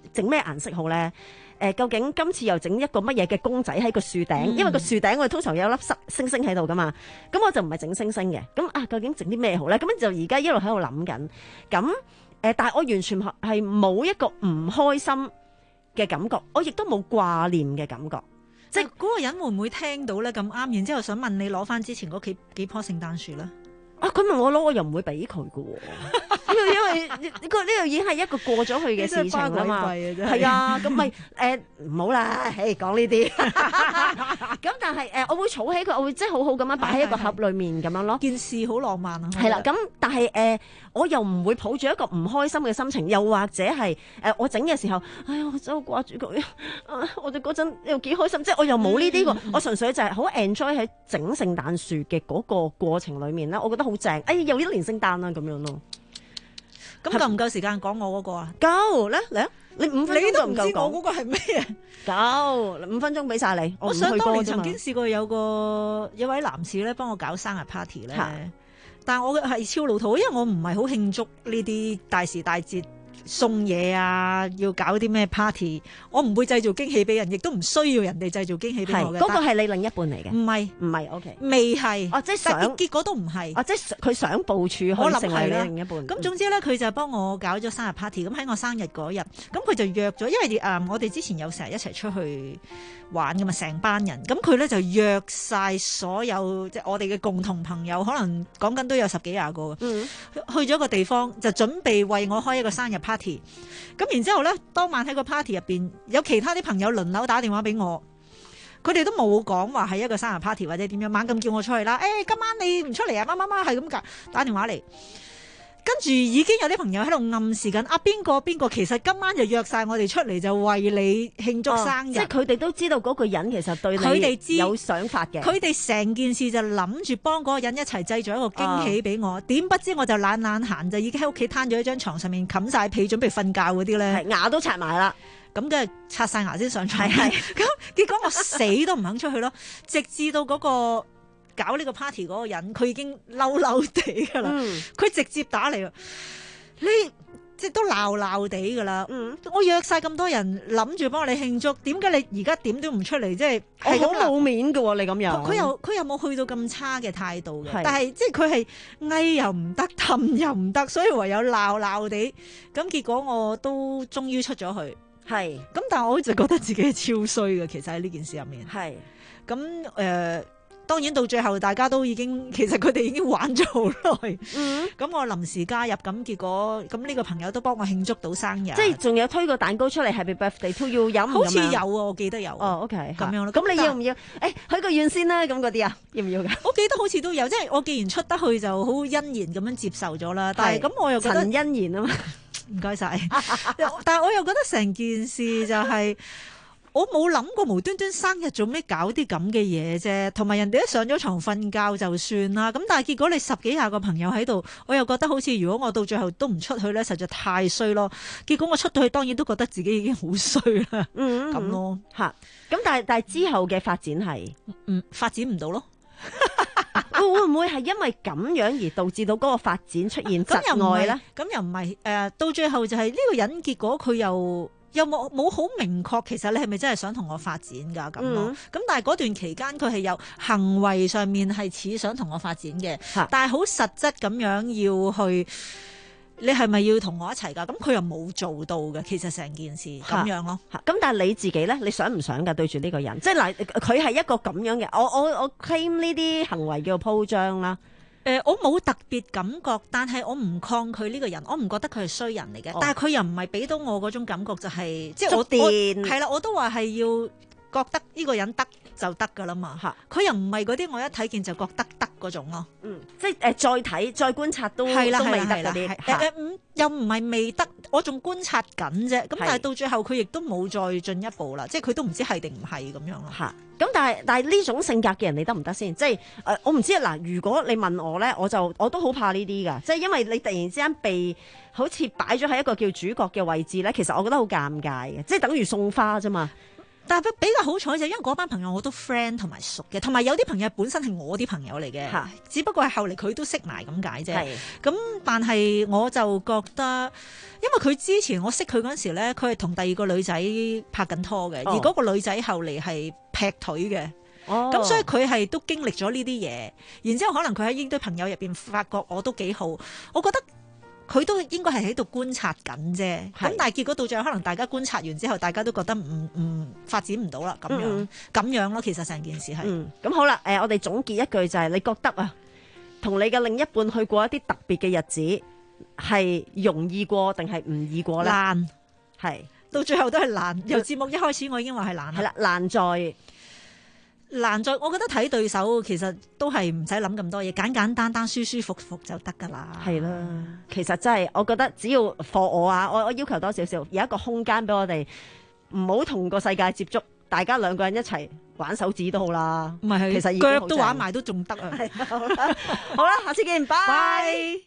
整咩顏色好咧？誒、呃，究竟今次又整一個乜嘢嘅公仔喺個樹頂？嗯、因為個樹頂我哋通常有粒星星喺度噶嘛，咁我就唔係整星星嘅。咁啊，究竟整啲咩好咧？咁就而家一路喺度諗緊。咁誒、呃，但係我完全係冇一個唔開心嘅感覺，我亦都冇掛念嘅感覺。 即係嗰個人會唔會聽到咧咁啱？然之後想問你攞翻之前嗰幾幾棵聖誕樹咧？ 啊，佢問我攞，我又唔會俾佢噶。因為呢個呢個已經係一個過咗去嘅事情啦嘛，係啊，咁咪誒唔好啦，誒講呢啲，咁但係誒、呃、我會儲起佢，我會即係好好咁樣擺喺一個盒裏面咁樣咯。 件事好浪漫啊， 係啦，咁但係誒、呃、我又唔會抱住一個唔開心嘅心情，又或者係誒、呃、我整嘅時候，哎呀我真係掛住佢，我哋嗰陣又幾開心，即係我又冇呢啲喎，我純粹就係好 enjoy 喺整聖誕樹嘅嗰個過程裏面啦，我覺得好正，哎又一年聖誕啦咁樣咯。 咁夠唔夠時間講我嗰個啊？ 夠咧嚟啊！你五分鐘都唔夠講。 你都唔知我嗰個係咩啊？ 夠五分鐘俾晒你。我， 我想當年曾經試過有個有位男士咧幫我搞生日 party 咧，但係我係超老土，因為我唔係好慶祝呢啲大時大節。送嘢啊，要搞啲咩 party， 我唔會製造驚喜俾人，亦都唔需要人哋製造驚喜俾我嘅。 嗰、那個係你另一半嚟嘅？ 唔係， 唔係 ，OK， 未係。 哦，即係想結果都唔係。 哦，即係佢想部署可以成為你另一半。 咁總之咧，佢就幫我搞咗生日 party。咁喺我生日嗰日，咁佢就約咗，因為誒、呃、我哋之前有成日一齊出去玩噶嘛，成班人。咁佢咧就約晒所有即係我哋嘅共同朋友，可能講緊都有十幾廿個。嗯。去咗個地方，就準備為我開一個生日 party。咁然之後咧，當晚喺個 party 入邊，有其他啲朋友輪流打電話俾我，佢哋都冇講話係一個生日 party 或者點樣，猛咁叫我出去啦。誒、欸，今晚你唔出嚟啊？乜乜乜係咁噶？打電話嚟，跟住已經有啲朋友喺度暗示緊啊，邊個邊個其實今晚就約晒我哋出嚟就為你慶祝生日。哦、即係佢哋都知道嗰個人其實對你有想法嘅。佢哋成件事就諗住幫嗰個人一齊製造一個驚喜俾我。點、哦、不知我就懶懶閒就已經喺屋企攤咗一張床上面冚晒被準備瞓覺嗰啲咧，牙都刷埋啦。咁梗係刷晒牙先上床。係咁結果我死都唔肯出去咯，直至到嗰、嗰個。搞呢個 party 嗰個人，佢已經嬲嬲地噶啦，佢、嗯、直接打嚟，你即係都鬧鬧地噶啦。嗯，我約晒咁多人，諗住幫你慶祝，點解你而家點都唔出嚟？即係係好冇面噶，你咁樣。佢又佢又冇去到咁差嘅態度嘅，但係即係佢係翳又唔得，氹又唔得，所以唯有鬧鬧地。咁結果我都終於出咗去。係，咁但係我一直覺得自己係超衰嘅，其實喺呢件事入面。係，咁誒。呃當然到最後大家都已經其實佢哋已經玩咗好耐，咁、嗯、我臨時加入，咁結果咁呢個朋友都幫我慶祝到生日，即係仲有推個蛋糕出嚟 Happy Birthday to you 飲，好似有啊，我記得有。哦 OK，咁樣咯。咁你要唔要？誒、欸、許個願先啦，咁嗰啲啊，要唔要㗎？我記得好似都有，即係我既然出得去就好欣然咁樣接受咗啦。但係咁我又覺得陳欣然啊嘛，唔該晒。但係我又覺得成件事就係、是。我冇諗過無端端生日做咩搞啲咁嘅嘢啫，同埋人哋一上咗床瞓覺就算啦。咁但係結果你十幾廿個朋友喺度，我又覺得好似如果我到最後都唔出去咧，實在太衰咯。結果我出到去，當然都覺得自己已經好衰啦。嗯，咁咯吓。咁但係但係之後嘅發展係，嗯，發展唔到咯。會唔會係因為咁樣而導致到嗰個發展出現窒礙咧？咁又唔係誒，到最後就係呢個人，結果佢又。有冇冇好明確？其實你係咪真係想同我發展㗎咁咯？咁、嗯、但係嗰段期間佢係有行為上面係似想同我發展嘅，但係好實質咁樣要去，你係咪要同我一齊㗎？咁佢又冇做到嘅。其實成件事咁樣咯。咁但係你自己咧，你想唔想㗎？對住呢個人，即係嗱，佢係一個咁樣嘅。我我我 claim 呢啲行為叫做鋪張啦。誒、呃，我冇特別感覺，但係我唔抗拒呢個人，我唔覺得佢係衰人嚟嘅、哦。但係佢又唔係俾到我嗰種感覺、就係，就係即係我電係啦，我都話係要覺得呢個人得就得㗎啦嘛。嚇，佢又唔係嗰啲我一睇見就覺得得嗰種咯。嗯，即係誒、呃、再睇再觀察都係啦，都未得嗰啲。誒誒，又唔係未得，我仲觀察緊啫。咁但係到最後佢亦都冇再進一步啦，即係佢都唔知係定唔係咁樣咯。嚇。咁但係但係呢種性格嘅人你得唔得先？即係誒、呃，我唔知啊。嗱，如果你問我咧，我就我都好怕呢啲噶。即係因為你突然之間被好似擺咗喺一個叫主角嘅位置咧，其實我覺得好尷尬嘅。即係等於送花啫嘛。 但係比較好彩就因為嗰班朋友我都 friend 同埋熟嘅，同埋有啲朋友本身係我啲朋友嚟嘅，只不過係後嚟佢都識埋咁解啫。咁但係我就覺得，因為佢之前我識佢嗰陣時咧，佢係同第二個女仔拍緊拖嘅，哦、而嗰個女仔後嚟係劈腿嘅。咁、哦、所以佢係都經歷咗呢啲嘢，然之後可能佢喺呢堆朋友入邊發覺我都幾好，我覺得佢都應該係喺度觀察緊啫。咁但係結果到最後可能大家觀察完之後，大家都覺得唔唔發展唔到啦，咁樣咁、嗯、樣咯。其實成件事係咁、 嗯、好啦。誒，我哋總結一句就係、是，你覺得啊，同你嘅另一半去過一啲特別嘅日子，係容易過定係唔易過咧？ 難係到最後都係難。由節目一開始我已經話係難。 係啦，難在。 難在，我覺得睇對手其實都係唔使諗咁多嘢，簡簡單單、舒舒服服就得㗎啦。 係啦，其實真係，我覺得只要課我啊，我我要求多少少，有一個空間俾我哋，唔好同個世界接觸，大家兩個人一齊玩手指都好啦。 唔係，其實腳都玩埋都仲得啊。 好啦，好啦，下次見，拜拜。